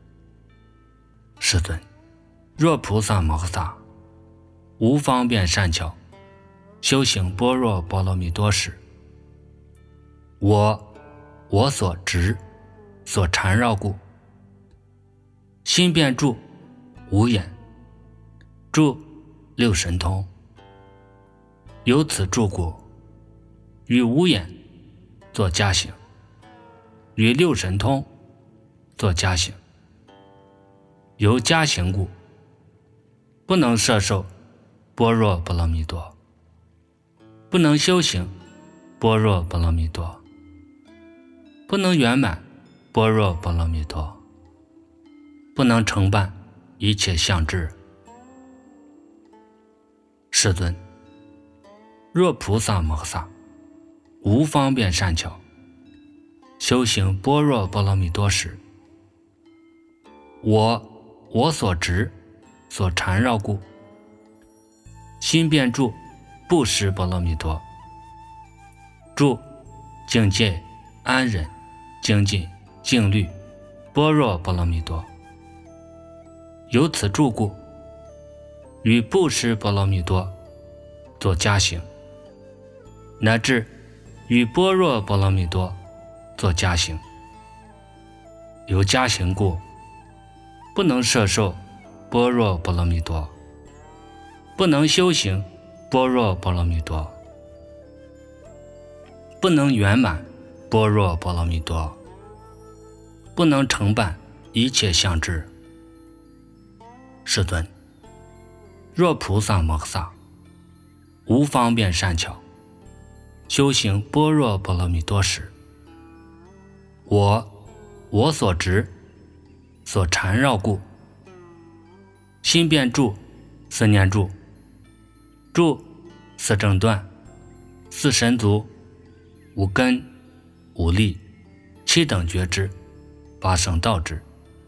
世尊，若菩萨摩诃萨无方便善巧修行般若波罗蜜多时，我我所执所缠绕故，心变住无眼，住六神通，由此住故，与无眼作加行，与六神通作加行。由加行故，不能摄受般若波罗蜜多，不能修行般若波罗蜜多，不能圆满般若波罗蜜多，不能承办一切相智。世尊，若菩萨摩诃萨无方便善巧修行般若波罗蜜多时，我我所执所缠绕故，心变住布施波罗蜜多，住境界安忍精进静虑般若波罗蜜多，由此住故，与布施波罗蜜多作加行，乃至与般若波罗蜜多作加行。由加行故，不能摄受般若波罗蜜多，不能修行般若波罗蜜多，不能圆满般若波罗蜜多，不能承办一切相智。世尊，若菩萨摩诃萨无方便善巧修行般若波罗蜜多时，我我所执所缠绕故，心变住四念住，住四正断四神足五根五力七等觉知八圣道支。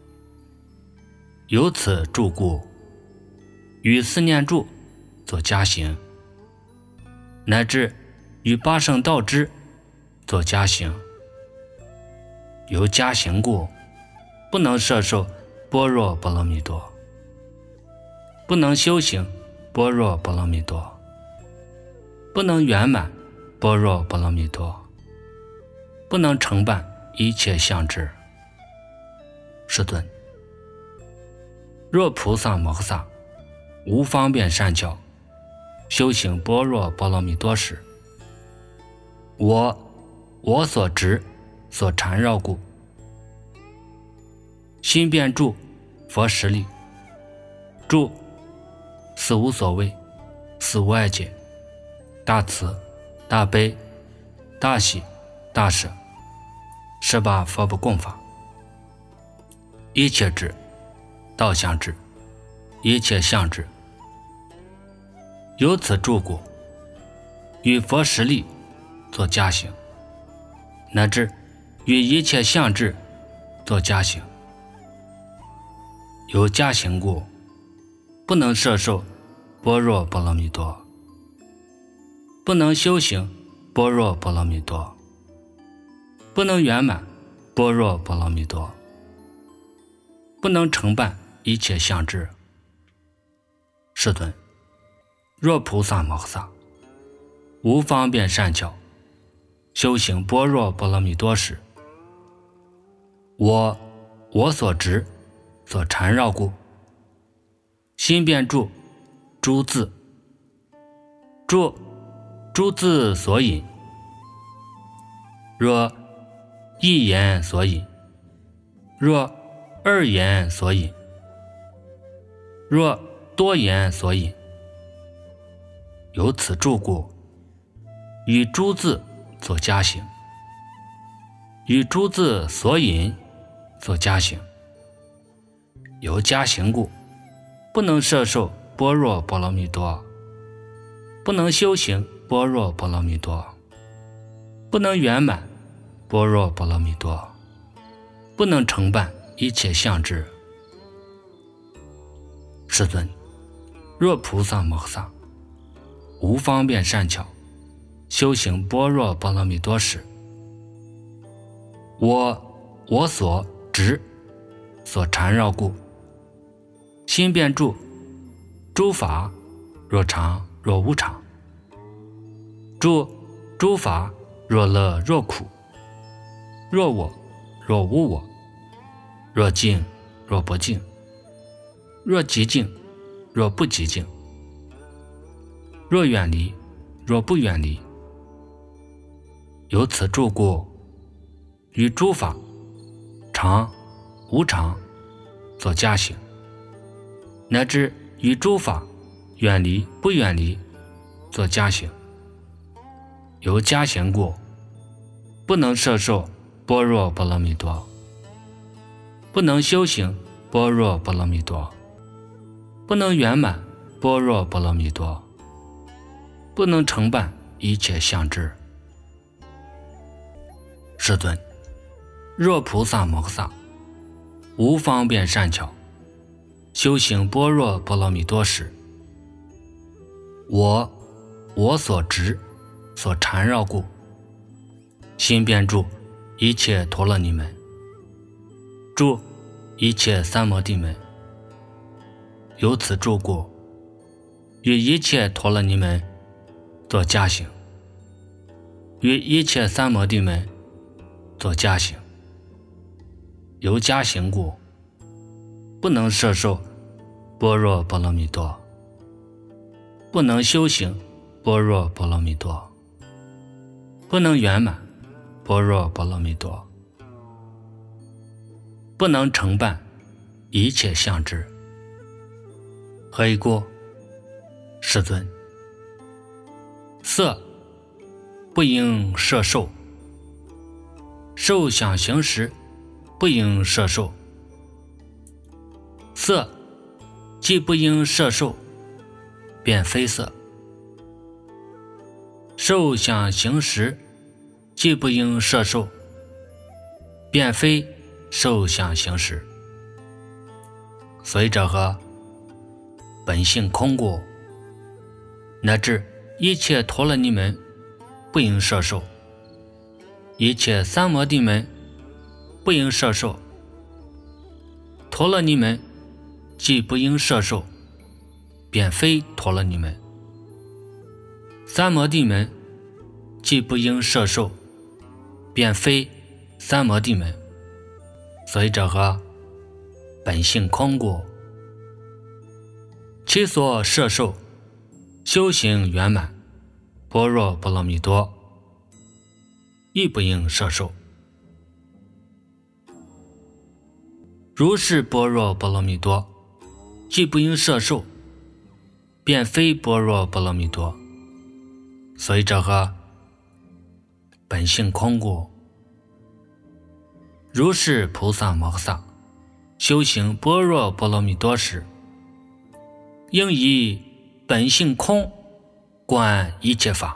由此住故，与四念住作加行，乃至与八圣道支作加行。由加行故，不能摄受般若波罗蜜多，不能修行般若波罗蜜多，不能圆满般若波罗蜜多，不能承办一切相智。世尊，若菩萨摩诃萨无方便善巧修行般若波罗蜜多时，我我所执所缠绕故，心变住佛实力。住，死无所谓，死无碍解，大慈、大悲、大喜、大舍，十八佛不共法。一切智，道相智，一切相智。由此住故，与佛实力作加行，乃至与一切相智作加行。由加行故，不能摄受般若波罗蜜多，不能修行般若波罗蜜多，不能圆满般若波罗蜜多，不能承办一切相智。世尊，若菩萨摩诃萨无方便善巧修行般若波罗蜜多时，我我所执所缠绕故，心便住诸字，住诸字所引。若一言所引，若二言所引，若多言所引。由此住故，与诸字作加行，与诸字所引作加行。由加行故，不能摄受般若波罗蜜多，不能修行般若波罗蜜多，不能圆满般若波罗蜜多，不能承办一切相智。世尊，若菩萨摩诃萨无方便善巧修行般若波罗蜜多时，我我所执所缠绕故，心便住诸法若常若无常，住诸法若乐若苦，若我若无我，若净若不净，若极净若不极净，若远离若不远离。由此住故，与诸法常无常作加行，乃至与诸法远离不远离作加行。由加行故，不能摄受般若波罗蜜多，不能修行般若波罗蜜多，不能圆满般若波罗蜜多，不能承办一切相智。世尊，若菩萨摩诃萨无方便善巧修行般若波罗蜜多时，我我所执所缠绕故，心便住一切陀罗尼门，住一切三摩地门。由此住故，与一切陀罗尼门作加行，与一切三摩地门作加行。由加行故，不能摄受般若波罗蜜多，不能修行般若波罗蜜多，不能圆满般若波罗蜜多，不能承办一切相智。何以故？世尊，色不应摄受，受想行识不应摄受。色既不应摄受，便非色；受想行识既不应摄受，便非受想行识。随者何？本性空故，乃至一切陀罗尼门不应摄受，一切三摩地门不应摄受。陀罗尼门既不应摄受，便非陀罗尼门；三摩地门既不应摄受，便非三摩地门。随者何？本性空故。其所摄受修行圆满般若波罗蜜多，亦不应摄受。 如是般若波罗蜜多，既不应摄受，便非般若波罗蜜多。所以这个本性空故。如是菩萨摩诃萨修行般若波罗蜜多时，应以本性空观一切法。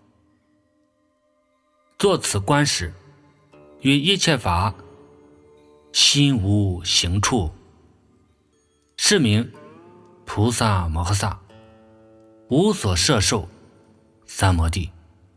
作此观时，于一切法心无行处，是名菩萨摩诃萨无所摄受三摩地。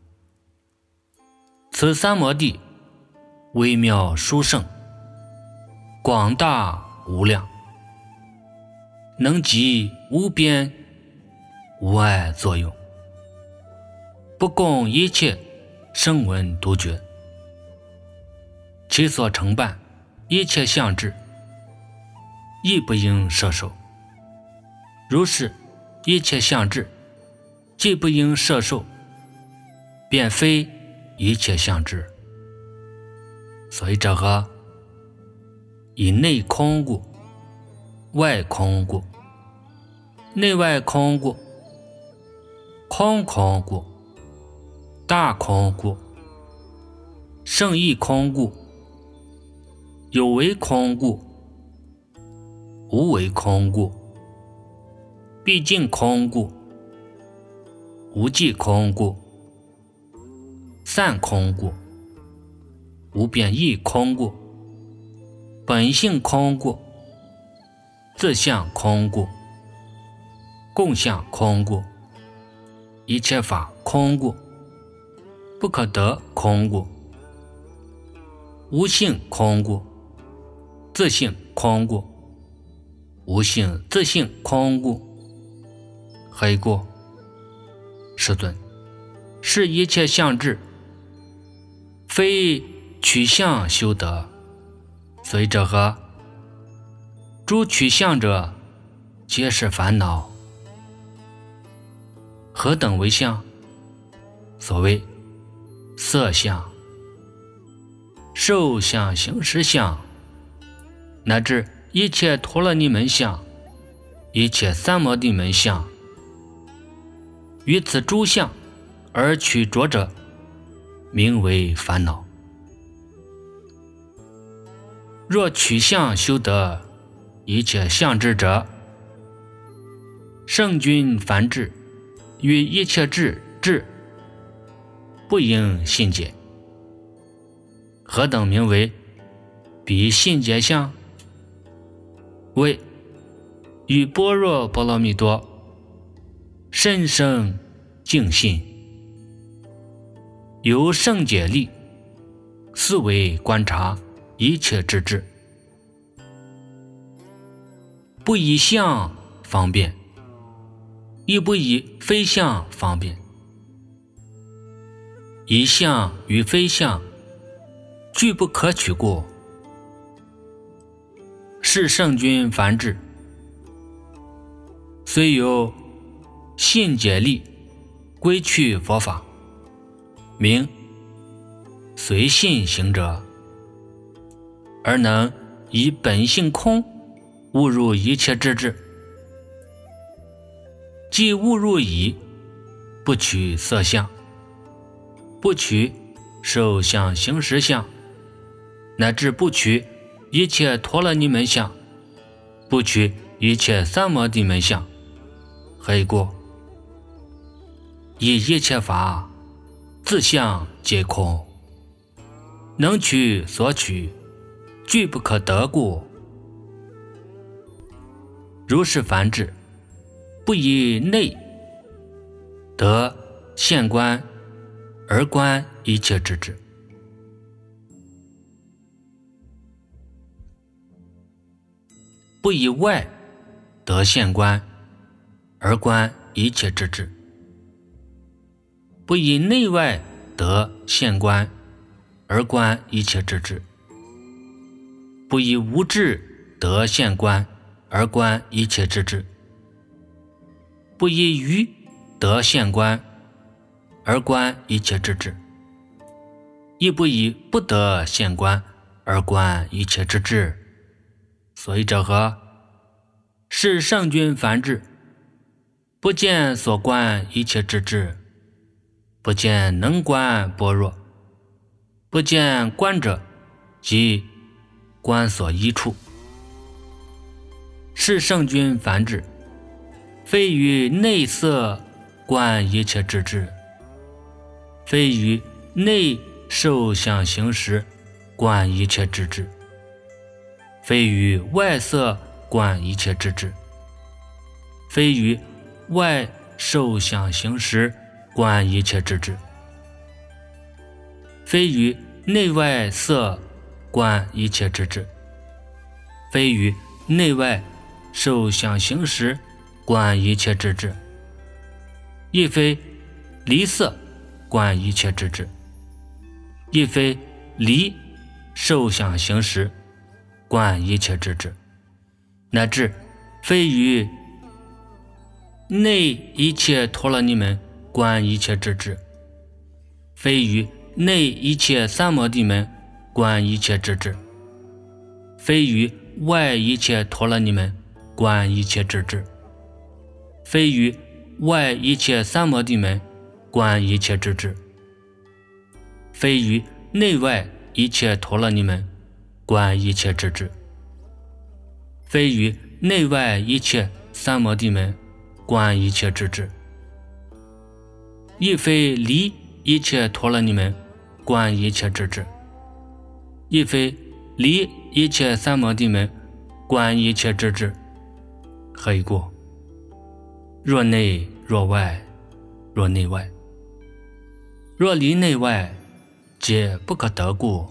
此三摩地微妙殊胜，广大无量，能集无边无碍作用，不共一切声闻独觉。其所承办一切相智，亦不应摄受。如是一切相智，既不应摄受，便非一切相智。所以这个以内空故，外空故，内外空故，空空故，大空故，胜义空故，有为空故，无为空故，毕竟空故，无际空故，散空故，无变异空故，本性空故，自相空故，共相空故，一切法空故，不可得空故，无性空故，自性空故，无性自性空故。何以故？世尊，是一切相智，非取相修得。所以这个诸取相者，皆是烦恼。何等为相？所谓色相、受相、行识相，乃至一切陀罗尼门相，一切三摩地门相，于此诸相而取着者，名为烦恼。若取相修得一切相智者，圣君凡智与一切智智，不应信解。何等名为彼信解相？为与般若波罗蜜多甚生净信，由圣解力思维观察一切之智，不以相方便，亦不以非相方便。以相与非相俱不可取故，是圣君凡智虽有信解力归去佛法，名随信行者，而能以本性空误入一切之智。即误入以不取色相，不取受相行识相，乃至不取一切陀罗尼门相，不取一切三摩地门相。何以故？以一切法自相皆空，能取所取俱不可得故。如是凡智，不以内得现观而观一切之智，不以外得现观而观一切之智，不以内外得现观而观一切之智，不以无智得现观而观一切之智，不以愚得现观而观一切之智，亦不以不得现观而观一切之智。 所以者何？是圣君梵志，不见所观一切之智，不见能观般若，不见观者，即观所依处。是圣君梵志，非于内色观一切之智，非于内受想行识观一切之智，非于外色观一切之智，非于外受想行识观一切之智，非于内外色观一切之智，非于内外受想行识观一切之智，亦非离色观一切之智，亦非离受想行识观一切之智，乃至非于内一切陀罗尼门观一切之智，非于内一切三摩地门观一切之智，非于外一切陀罗尼门观一切之智，非于外一切三摩地门观一切之智，非于内外一切陀罗尼门观一切之智，非于内外一切三摩地门观一切之智，亦非离一切陀罗尼门观一切之智，亦非离一切三摩地门观一切之智。何以故？若内若外，若内外，若离内外，皆不可得故。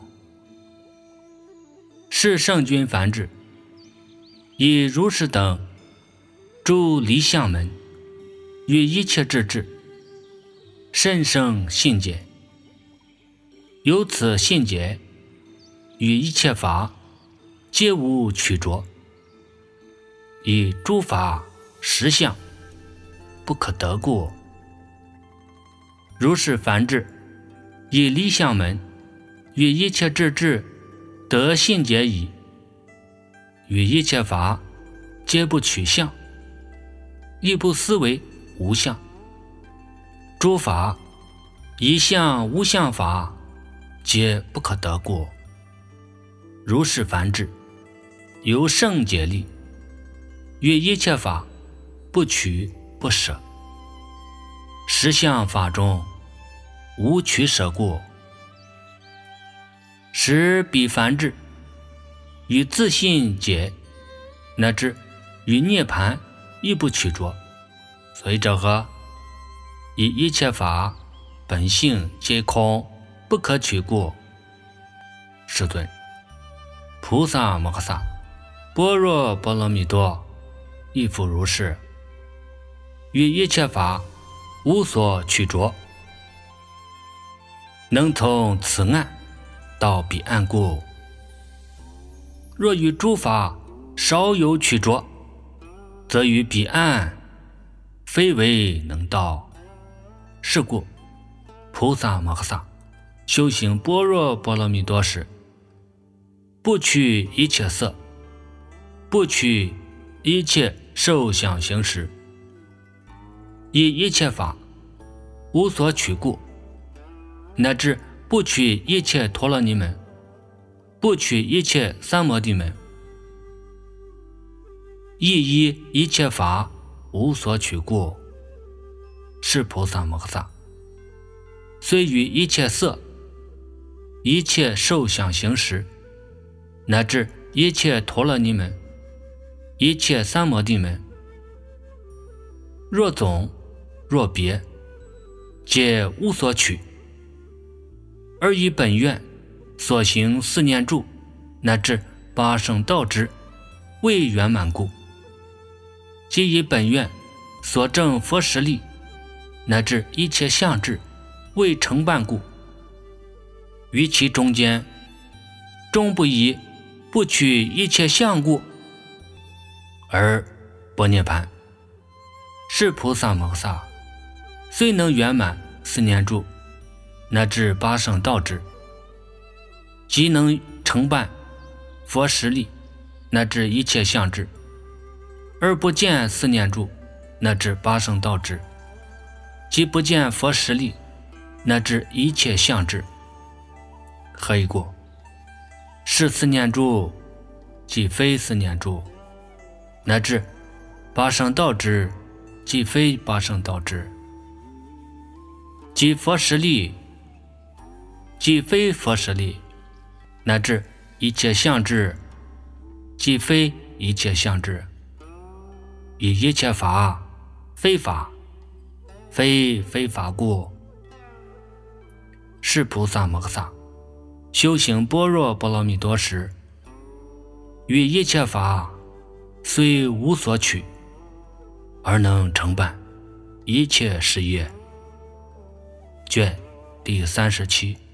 是圣君梵志，以如是等诸离相门与一切智智，甚生信解。由此信解，与一切法皆无取着，以诸法实相不可得故。如是梵志，以离相门与一切智智得信解矣，与一切法皆不取相，亦不思维无相。诸法一相无相法，皆不可得故。如是梵志，由圣解力，与一切法不取不舍，实相法中无取舍故。使彼梵志与自信解，乃至与涅盘亦不取着。所以者何？以一切法本性皆空，不可取故。世尊，菩萨摩诃萨般若波罗蜜多亦复如是，与一切法无所取着，能从此岸到彼岸故。若与诸法少有取着，则于彼岸非为能到。是故菩萨摩诃萨修行般若波罗蜜多时，不取一切色，不取一切受想行识，以一切法无所取故，乃至不取一切陀罗尼门，不取一切三摩地门，亦依一切法无所取故。是菩萨摩诃萨虽于一切色，一切受想行识，乃至一切陀罗尼门，一切三摩地门，若总若别，皆无所取，而以本愿所行四念住乃至八圣道之未圆满故，即以本愿所证佛实力乃至一切相智未成办故，于其中间终不以不取一切相故而不涅槃。是菩萨摩诃萨虽能圆满四念住乃至八圣道之，即能成办佛实力乃至一切相智，而不见四念住，乃至八圣道智，即不见佛实力，乃至一切相智。何以故？是四念住，即非四念住，乃至八圣道智，即非八圣道智，即佛实力，即非佛实力，乃至一切相智，即非一切相智。以一切法非法，非非法故，是菩萨摩诃萨修行般若波罗蜜多时，于一切法虽无所取，而能成办一切事业。卷第三十七。